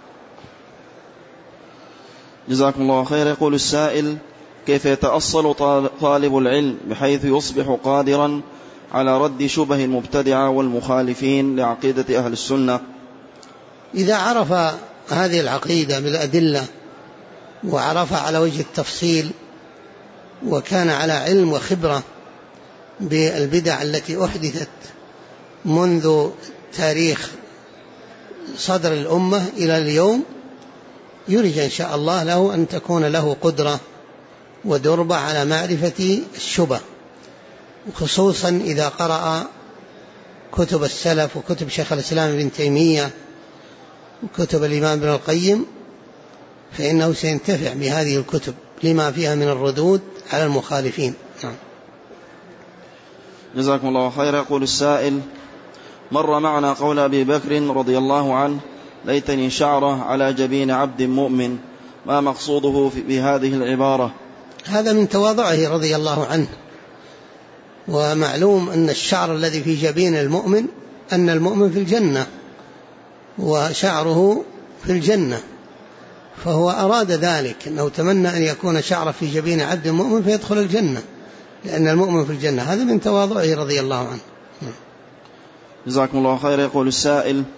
جزاكم الله خير. يقول السائل: كيف يتأصل طالب العلم بحيث يصبح قادرا على رد شبه المبتدعة والمخالفين لعقيدة أهل السنة؟ إذا عرف هذه العقيدة بالأدلة وعرف على وجه التفصيل وكان على علم وخبرة بالبدع التي أحدثت منذ تاريخ صدر الأمة إلى اليوم، يرجى إن شاء الله له أن تكون له قدرة ودربة على معرفة الشبه، وخصوصا إذا قرأ كتب السلف وكتب شيخ الإسلام ابن تيمية وكتب الإمام ابن القيم، فإنه سينتفع بهذه الكتب لما فيها من الردود على المخالفين. جزاكم الله خير. يقول السائل: مر معنا قول أبي بكر رضي الله عنه: ليتني شعرة على جبين عبد مؤمن، ما مقصوده بهذه العبارة؟ هذا من تواضعه رضي الله عنه، ومعلوم أن الشعر الذي في جبين المؤمن أن المؤمن في الجنة وشعره في الجنة، فهو أراد ذلك، أنه تمنى أن يكون شعره في جبين عبد مؤمن فيدخل الجنة لأن المؤمن في الجنة. هذا من تواضعه رضي الله عنه. جزاكم الله خير. يقول السائل: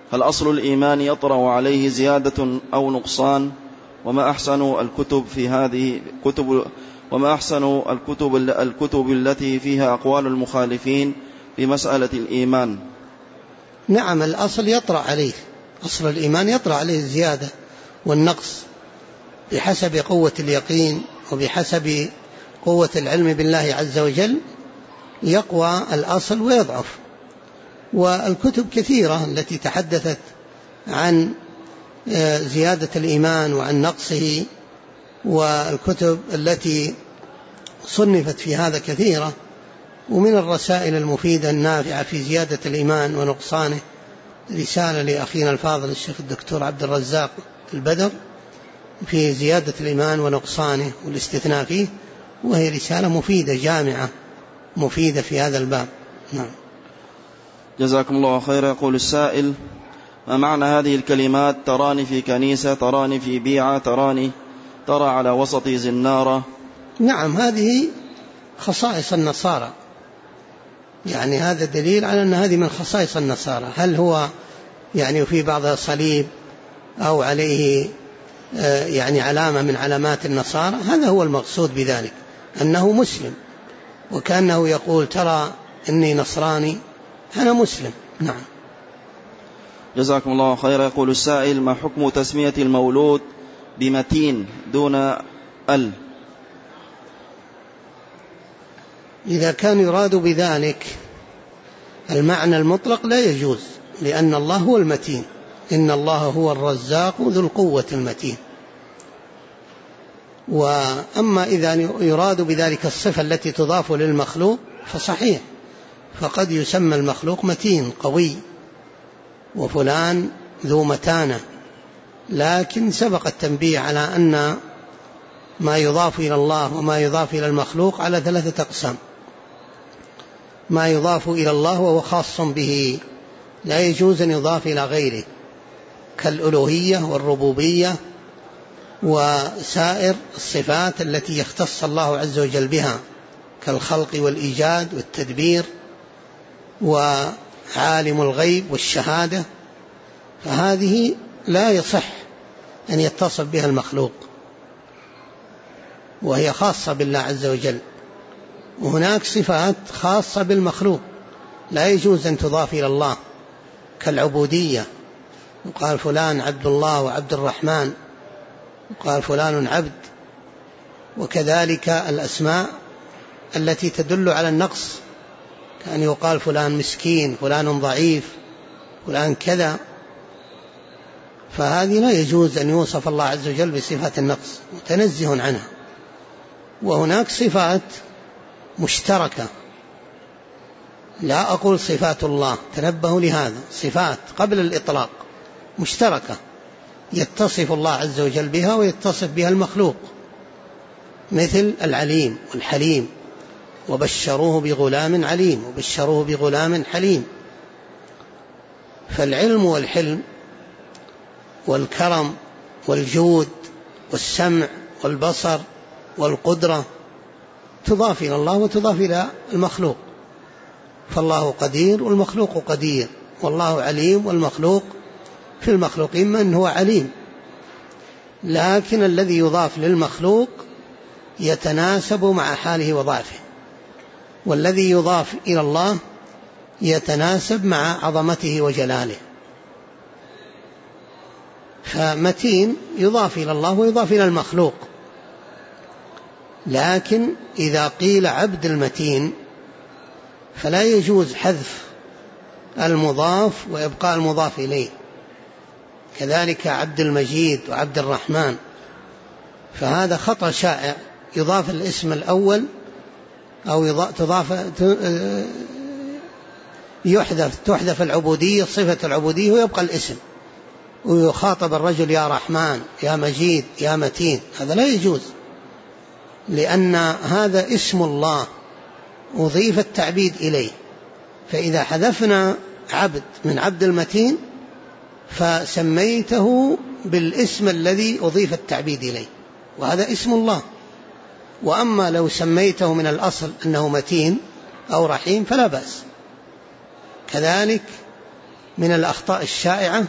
هل أصل الإيمان يطرأ عليه زيادة أو نقصان؟ وما أحسن الكتب في هذه الكتب وما أحسن الكتب التي فيها أقوال المخالفين في مسألة الإيمان؟ نعم، الأصل يطرأ عليه، أصل الإيمان يطرأ عليه الزيادة والنقص بحسب قوة اليقين وبحسب قوة العلم بالله عز وجل، يقوى الأصل ويضعف. والكتب كثيرة التي تحدثت عن زيادة الإيمان وعن نقصه، والكتب التي صنفت في هذا كثيرة. ومن الرسائل المفيدة النافعة في زيادة الإيمان ونقصانه رسالة لأخينا الفاضل الشيخ الدكتور عبد الرزاق البدر في زيادة الإيمان ونقصانه والاستثناء فيه، وهي رسالة مفيدة جامعة مفيدة في هذا الباب. نعم. جزاكم الله خيرا. يقول السائل: ما معنى هذه الكلمات تراني في كنيسة، تراني في بيعة، ترى على وسطي زنارة؟ نعم، هذه خصائص النصارى، يعني هذا دليل على أن هذه من خصائص النصارى. هل هو يعني في بعضها صليب أو عليه يعني علامة من علامات النصارى؟ هذا هو المقصود بذلك، أنه مسلم، وكأنه يقول ترى إني نصراني أنا مسلم. نعم. جزاكم الله خيرا. يقول السائل: ما حكم تسمية المولود بمتين دون ال؟ إذا كان يراد بذلك المعنى المطلق لا يجوز، لأن الله هو المتين، إن الله هو الرزاق ذو القوة المتين. وأما إذا يراد بذلك الصفة التي تضاف للمخلوق فصحيح، فقد يسمى المخلوق متين قوي وفلان ذو متانة، لكن سبق التنبيه على أن ما يضاف إلى الله وما يضاف إلى المخلوق على 3 أقسام. ما يضاف إلى الله وهو خاص به لا يجوز أن يضاف إلى غيره، كالألوهية والربوبية وسائر الصفات التي يختص الله عز وجل بها، كالخلق والإيجاد والتدبير وعالم الغيب والشهادة، فهذه لا يصح أن يتصف بها المخلوق، وهي خاصة بالله عز وجل. وهناك صفات خاصة بالمخلوق لا يجوز أن تضاف إلى الله، كالعبودية، وقال فلان عبد الله وعبد الرحمن، وقال فلان عبد. وكذلك الأسماء التي تدل على النقص، كأن يقال فلان مسكين، فلان ضعيف، فلان كذا، فهذه لا يجوز أن يوصف الله عز وجل بصفات النقص، متنزه عنها. وهناك صفات مشتركة، لا أقول صفات الله، تنبهوا لهذا، صفات قبل الإطلاق مشتركة يتصف الله عز وجل بها ويتصف بها المخلوق، مثل العليم والحليم، وبشروه بغلام عليم وبشروه بغلام حليم. فالعلم والحلم والكرم والجود والسمع والبصر والقدرة تضاف إلى الله وتضاف إلى المخلوق، فالله قدير والمخلوق قدير، والله عليم والمخلوق في المخلوقين من هو عليم. لكن الذي يضاف للمخلوق يتناسب مع حاله وضعفه، والذي يضاف إلى الله يتناسب مع عظمته وجلاله. فمتين يضاف إلى الله ويضاف إلى المخلوق، لكن إذا قيل عبد المتين فلا يجوز حذف المضاف وإبقاء المضاف إليه. كذلك عبد المجيد وعبد الرحمن، فهذا خطأ شائع، يضاف الاسم الأول أو تحذف العبودية، صفة العبودية، ويبقى الاسم، ويخاطب الرجل يا رحمن يا مجيد يا متين. هذا لا يجوز، لأن هذا اسم الله أضيف التعبيد إليه. فإذا حذفنا عبد من عبد المتين فسميته بالاسم الذي أضيف التعبيد إليه، وهذا اسم الله. وأما لو سميته من الأصل أنه متين أو رحيم فلا بأس. كذلك من الأخطاء الشائعة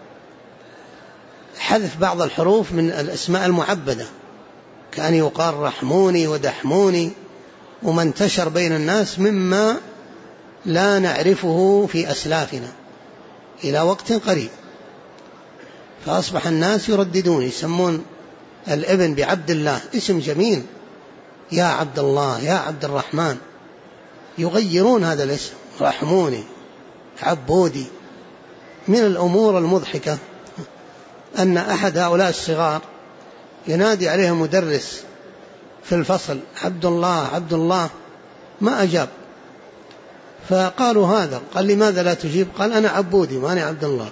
حذف بعض الحروف من الأسماء المعبدة، كأن يقال رحموني ودحموني، وما انتشر بين الناس مما لا نعرفه في أسلافنا إلى وقت قريب. فأصبح الناس يرددون، يسمون الابن بعبد الله، اسم جميل، يا عبد الله، يا عبد الرحمن، يغيرون هذا الاسم، رحموني، عبودي. من الأمور المضحكة أن أحد هؤلاء الصغار ينادي عليه مدرس في الفصل عبد الله عبد الله، ما أجاب، فقالوا هذا، قال لماذا لا تجيب؟ قال أنا عبودي ما أنا عبد الله.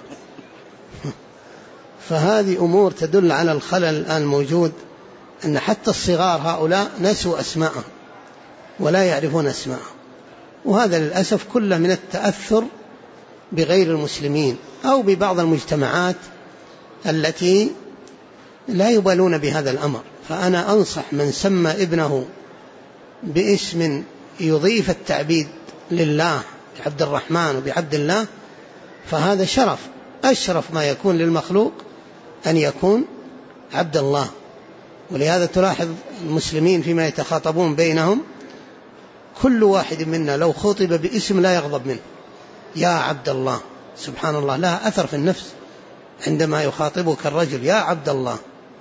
فهذه أمور تدل على الخلل الآن الموجود، أن حتى الصغار هؤلاء نسوا أسماءهم ولا يعرفون أسماءهم، وهذا للأسف كله من التأثر بغير المسلمين أو ببعض المجتمعات التي لا يبالون بهذا الأمر. فأنا أنصح من سمى ابنه باسم يضيف التعبيد لله عبد الرحمن وبعبد الله، فهذا شرف، أشرف ما يكون للمخلوق أن يكون عبد الله. ولهذا تلاحظ المسلمين فيما يتخاطبون بينهم كل واحد منا لو خطب باسم لا يغضب منه، يا عبد الله، سبحان الله، لها أثر في النفس عندما يخاطبك الرجل يا عبد الله،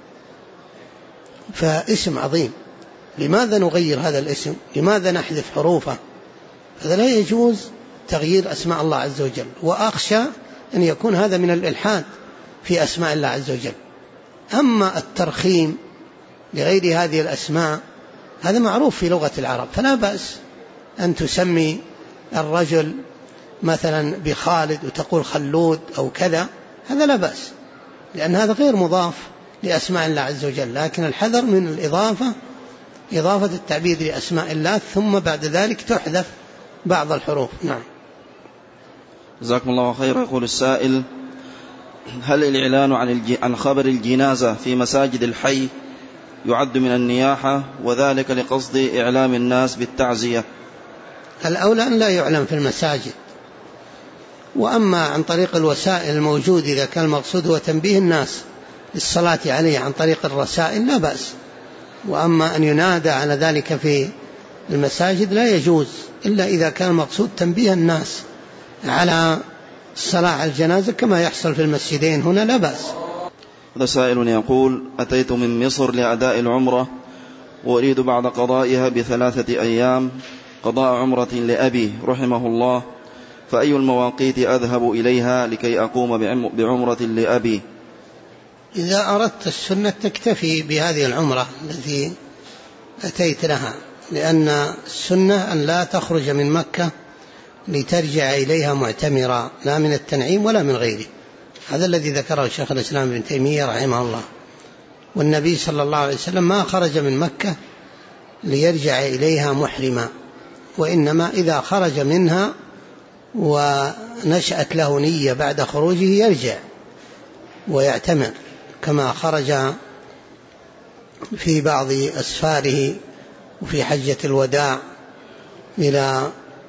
فاسم عظيم. لماذا نغير هذا الاسم؟ لماذا نحذف حروفه؟ هذا لا يجوز تغيير أسماء الله عز وجل، وأخشى أن يكون هذا من الإلحاد في أسماء الله عز وجل. أما الترخيم لغير هذه الأسماء هذا معروف في لغة العرب، فلا بأس أن تسمي الرجل مثلا بخالد وتقول خلود أو كذا، هذا لا بأس، لأن هذا غير مضاف لأسماء الله عز وجل. لكن الحذر من الإضافة، إضافة التعبيد لأسماء الله ثم بعد ذلك تحذف بعض الحروف. نعم. جزاكم الله خيرا. يقول السائل: هل الإعلان عن خبر الجنازة في مساجد الحي يعد من النياحة، وذلك لقصد إعلام الناس بالتعزية؟ الأولى أن لا يعلم في المساجد، وأما عن طريق الوسائل الموجود إذا كان المقصود هو تنبيه الناس للصلاة عليه عن طريق الرسائل لا بأس. وأما أن ينادى على ذلك في المساجد لا يجوز إلا إذا كان المقصود تنبيه الناس على الصلاة على الجنازة كما يحصل في المسجدين هنا لا بأس. هذا سائل يقول: أتيت من مصر لأداء العمرة وأريد بعد قضائها ب3 أيام قضاء عمرة لأبي رحمه الله، فأي المواقيت أذهب إليها لكي أقوم بعمرة لأبي؟ إذا أردت السنة تكتفي بهذه العمرة التي أتيت لها، لأن السنة أن لا تخرج من مكة لترجع إليها معتمرا، لا من التنعيم ولا من غيره. هذا الذي ذكره شيخ الإسلام ابن تيمية رحمه الله. والنبي صلى الله عليه وسلم ما خرج من مكة ليرجع إليها محرما، وإنما إذا خرج منها ونشأت له نية بعد خروجه يرجع ويعتمر، كما خرج في بعض أسفاره وفي حجة الوداع إلى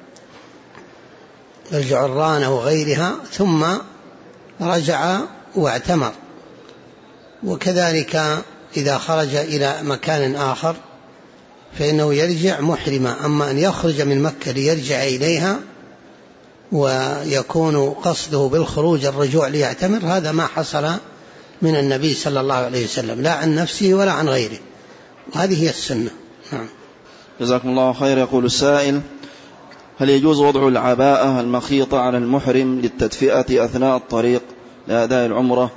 الجعرانة وغيرها ثم رجع واعتمر. وكذلك إذا خرج إلى مكان آخر فإنه يرجع محرما. أما أن يخرج من مكة ليرجع إليها ويكون قصده بالخروج الرجوع ليعتمر، هذا ما حصل من النبي صلى الله عليه وسلم لا عن نفسه ولا عن غيره، وهذه هي السنة. نعم. جزاكم الله خير. يقول السائل: هل يجوز وضع العباءة المخيطة على المحرم للتدفئة أثناء الطريق لأداء العمرة؟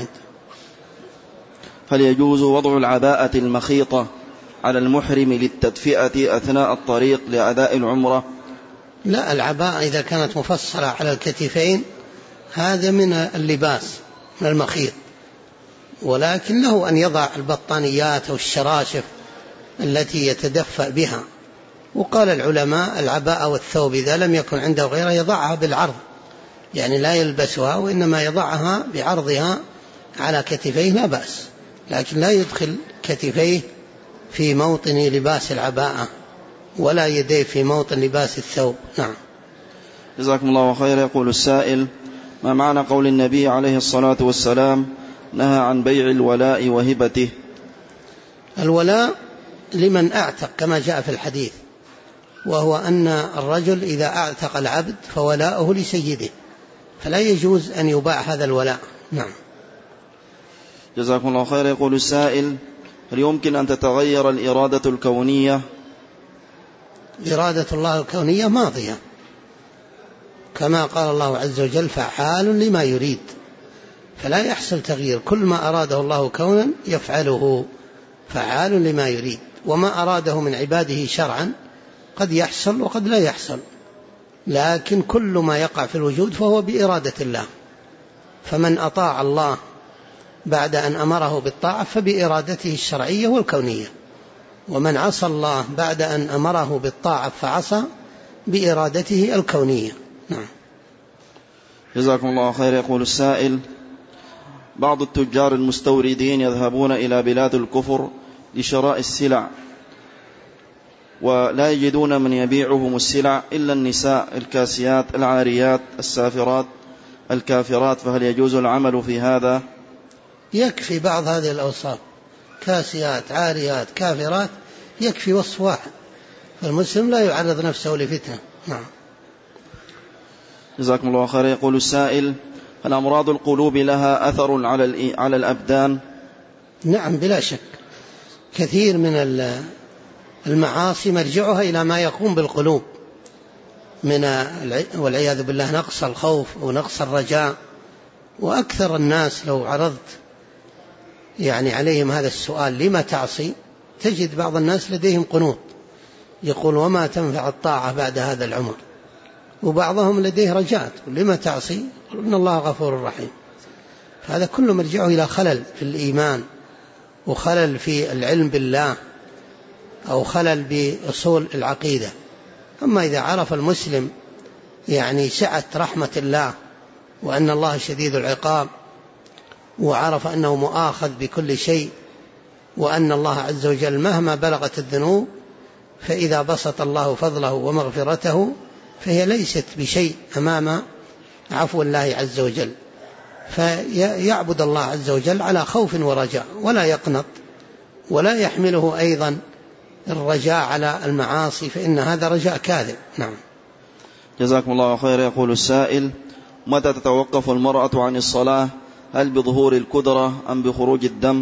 هل يجوز وضع العباءة المخيطة على المحرم للتدفئة أثناء الطريق لأداء العمرة؟ لا، العباءة إذا كانت مفصلة على الكتفين هذا من اللباس من المخيط، ولكن له أن يضع البطانيات والشراشف التي يتدفأ بها. وقال العلماء العباءة والثوب إذا لم يكن عنده غيره يضعها بالعرض، يعني لا يلبسها وإنما يضعها بعرضها على كتفيه لا بأس، لكن لا يدخل كتفيه في موطن لباس العباءة ولا يديه في موطن لباس الثوب. نعم. جزاكم الله خير. يقول السائل: ما معنى قول النبي عليه الصلاة والسلام نهى عن بيع الولاء وهبته؟ الولاء لمن أعتق كما جاء في الحديث، وهو أن الرجل إذا أعتق العبد فولاؤه لسيده، فلا يجوز أن يباع هذا الولاء. نعم. جزاكم الله خير. يقول السائل: هل يمكن أن تتغير الإرادة الكونية؟ إرادة الله الكونية ماضية، كما قال الله عز وجل: فعال لما يريد، فلا يحصل تغيير، كل ما أراده الله كونا يفعله، فعال لما يريد. وما أراده من عباده شرعا قد يحصل وقد لا يحصل، لكن كل ما يقع في الوجود فهو بإرادة الله، فمن أطاع الله بعد أن أمره بالطاعة فبإرادته الشرعية والكونية، ومن عصى الله بعد أن أمره بالطاعة فعصى بإرادته الكونية. نعم. جزاكم الله خير. يقول السائل: بعض التجار المستوردين يذهبون إلى بلاد الكفر لشراء السلع ولا يجدون من يبيعهم السلع إلا النساء الكاسيات العاريات السافرات الكافرات، فهل يجوز العمل في هذا؟ يكفي بعض هذه الأوصاف، كاسيات عاريات كافرات، يكفي وصف واحد، فالمسلم لا يعرض نفسه لفتنة. نعم. جزاكم الله خير. يقول السائل: هل أمراض القلوب لها أثر على الأبدان؟ نعم بلا شك، كثير من المعاصي مرجعها إلى ما يقوم بالقلوب من والعياذ بالله نقص الخوف ونقص الرجاء. وأكثر الناس لو عرضت عليهم هذا السؤال: لما تعصي؟ تجد بعض الناس لديهم قنوط، يقول: وما تنفع الطاعة بعد هذا العمر. وبعضهم لديه رجاء: لما تعصي؟ إن الله غفور رحيم. فهذا كله مرجعه إلى خلل في الإيمان، وخلل في العلم بالله، أو خلل بأصول العقيدة. أما إذا عرف المسلم سعة رحمة الله، وأن الله شديد العقاب، وعرف أنه مؤاخذ بكل شيء، وأن الله عز وجل مهما بلغت الذنوب فإذا بسط الله فضله ومغفرته فهي ليست بشيء أمام عفو الله عز وجل، فيعبد الله عز وجل على خوف ورجاء، ولا يقنط، ولا يحمله أيضا الرجاء على المعاصي، فإن هذا رجاء كاذب. نعم. جزاكم الله خير. يقول السائل: متى تتوقف المرأة عن الصلاة؟ هل بظهور الكدرة أم بخروج الدم؟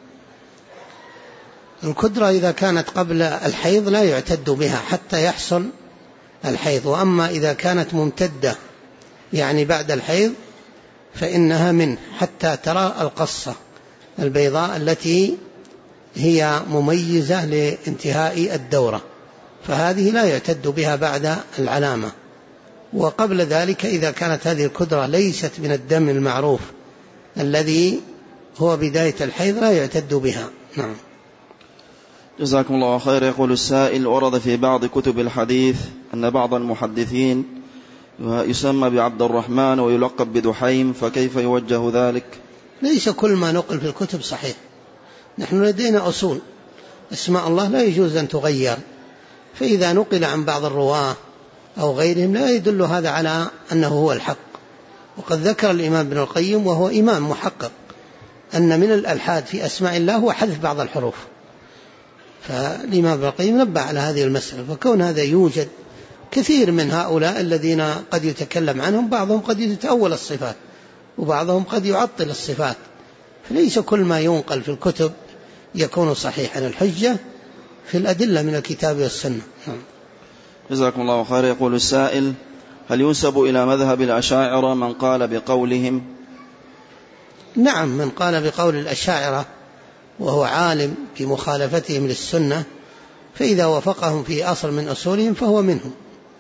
الكدرة إذا كانت قبل الحيض لا يعتد بها حتى يحصل الحيض، وأما إذا كانت ممتدة بعد الحيض فإنها منه حتى ترى القصة البيضاء التي هي مميزة لانتهاء الدورة، فهذه لا يعتد بها بعد العلامة. وقبل ذلك إذا كانت هذه الكدرة ليست من الدم المعروف الذي هو بداية الحيض لا يعتد بها. نعم. جزاكم الله خير. يقول السائل: ورد في بعض كتب الحديث أن بعض المحدثين يسمى بعبد الرحمن ويلقب بدحيم، فكيف يوجه ذلك؟ ليس كل ما نقل في الكتب صحيح، نحن لدينا أصول، اسماء الله لا يجوز أن تغير، فإذا نقل عن بعض الرواة أو غيرهم لا يدل هذا على أنه هو الحق. وقد ذكر الإمام ابن القيم وهو إمام محقق أن من الألحاد في أسماء الله هو حذف بعض الحروف، فالإمام ابن القيم نبه على هذه المسألة. فكون هذا يوجد كثير من هؤلاء الذين قد يتكلم عنهم، بعضهم قد يتأول الصفات وبعضهم قد يعطل الصفات، فليس كل ما ينقل في الكتب يكون صحيحا، الحجة في الأدلة من الكتاب والسنة. جزاكم الله خير. يقول السائل: هل ينسب إلى مذهب الأشاعرة من قال بقولهم؟ نعم، من قال بقول الأشاعرة وهو عالم في مخالفتهم للسنة، فإذا وفقهم في أصل من أصولهم فهو منهم.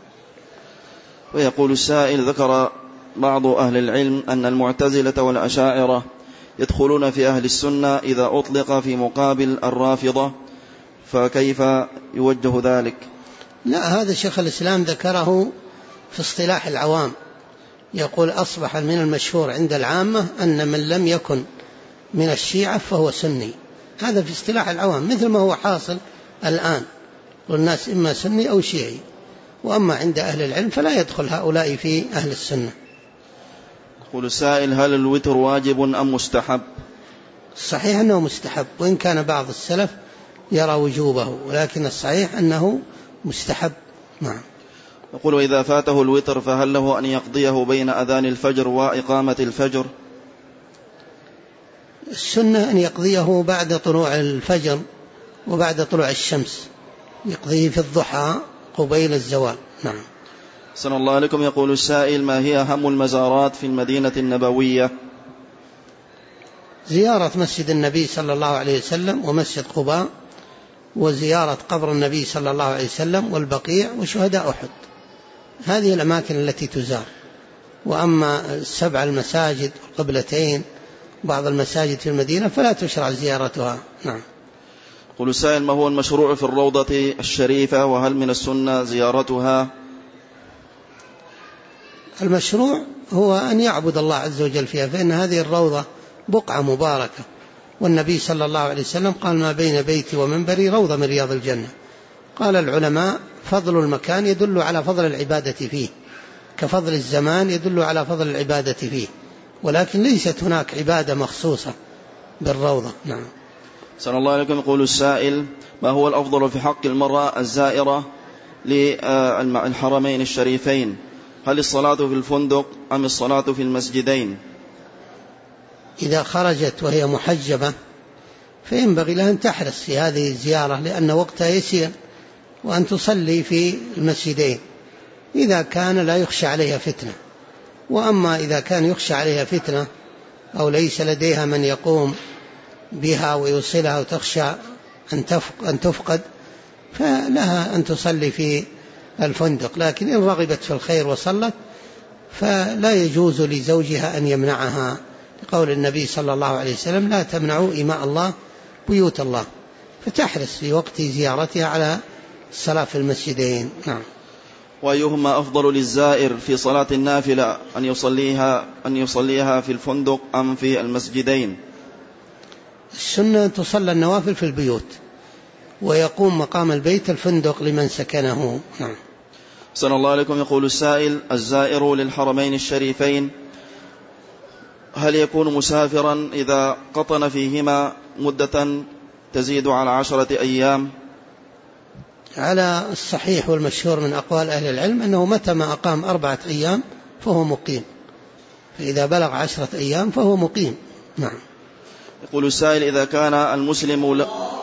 ويقول السائل: ذكر بعض أهل العلم أن المعتزلة والأشاعرة يدخلون في أهل السنة إذا أطلق في مقابل الرافضة، فكيف يوجه ذلك؟ لا، هذا شيخ الإسلام ذكره في اصطلاح العوام، يقول: أصبح من المشهور عند العامة أن من لم يكن من الشيعة فهو سني. هذا في اصطلاح العوام، مثل ما هو حاصل الآن، والناس إما سني أو شيعي. وأما عند أهل العلم فلا يدخل هؤلاء في أهل السنة. يقول السائل: هل الوتر واجب أم مستحب؟ الصحيح أنه مستحب، وإن كان بعض السلف يرى وجوبه، ولكن الصحيح أنه مستحب. نعم. يقول: وإذا فاته الوتر فهل له أن يقضيه بين أذان الفجر وإقامة الفجر؟ السنة أن يقضيه بعد طلوع الفجر وبعد طلوع الشمس، يقضيه في الضحى قبيل الزوال. نعم. أحسن الله عليكم. يقول السائل: ما هي أهم المزارات في المدينة النبوية؟ زيارة مسجد النبي صلى الله عليه وسلم ومسجد قباء، وزيارة قبر النبي صلى الله عليه وسلم والبقيع وشهداء أحد، هذه الأماكن التي تزار. وأما 7 المساجد والقبلتين بعض المساجد في المدينة فلا تشرع زيارتها. نعم. يقول السائل: ما هو المشروع في الروضة الشريفة، وهل من السنة زيارتها؟ المشروع هو أن يعبد الله عز وجل فيها، فإن هذه الروضة بقعة مباركة، والنبي صلى الله عليه وسلم قال: ما بين بيتي ومنبري روضة من رياض الجنة. قال العلماء: فضل المكان يدل على فضل العبادة فيه، كفضل الزمان يدل على فضل العبادة فيه، ولكن ليست هناك عبادة مخصوصة بالروضة. نعم. أحسن الله عليكم. يقول السائل: ما هو الأفضل في حق المرأة الزائرة للحرمين الشريفين؟ هل الصلاة في الفندق أم الصلاة في المسجدين؟ إذا خرجت وهي محجبة فينبغي لها أن تحرص في هذه الزيارة، لأن وقتها يسير، وأن تصلي في المسجدين إذا كان لا يخشى عليها فتنة. وأما إذا كان يخشى عليها فتنة أو ليس لديها من يقوم بها ويوصلها وتخشى أن تفقد، فلها أن تصلي في الفندق. لكن إن رغبت في الخير وصلت فلا يجوز لزوجها أن يمنعها، لقول النبي صلى الله عليه وسلم: لا تمنعوا إماء الله بيوت الله، فتحرص في وقت زيارتها على الصلاة في المسجدين. نعم. وأيهما أفضل للزائر في صلاة النافلة، أن يصليها في الفندق أم في المسجدين؟ السنة أن تصلى النوافل في البيوت، ويقوم مقام البيت الفندق لمن سكنه. نعم. أحسن الله عليكم. يقول السائل: الزائر للحرمين الشريفين هل يكون مسافرا إذا قطن فيهما مدة تزيد على 10 أيام؟ على الصحيح والمشهور من أقوال أهل العلم أنه متى ما أقام 4 أيام فهو مقيم، فإذا بلغ 10 أيام فهو مقيم. نعم. يقول السائل: إذا كان المسلم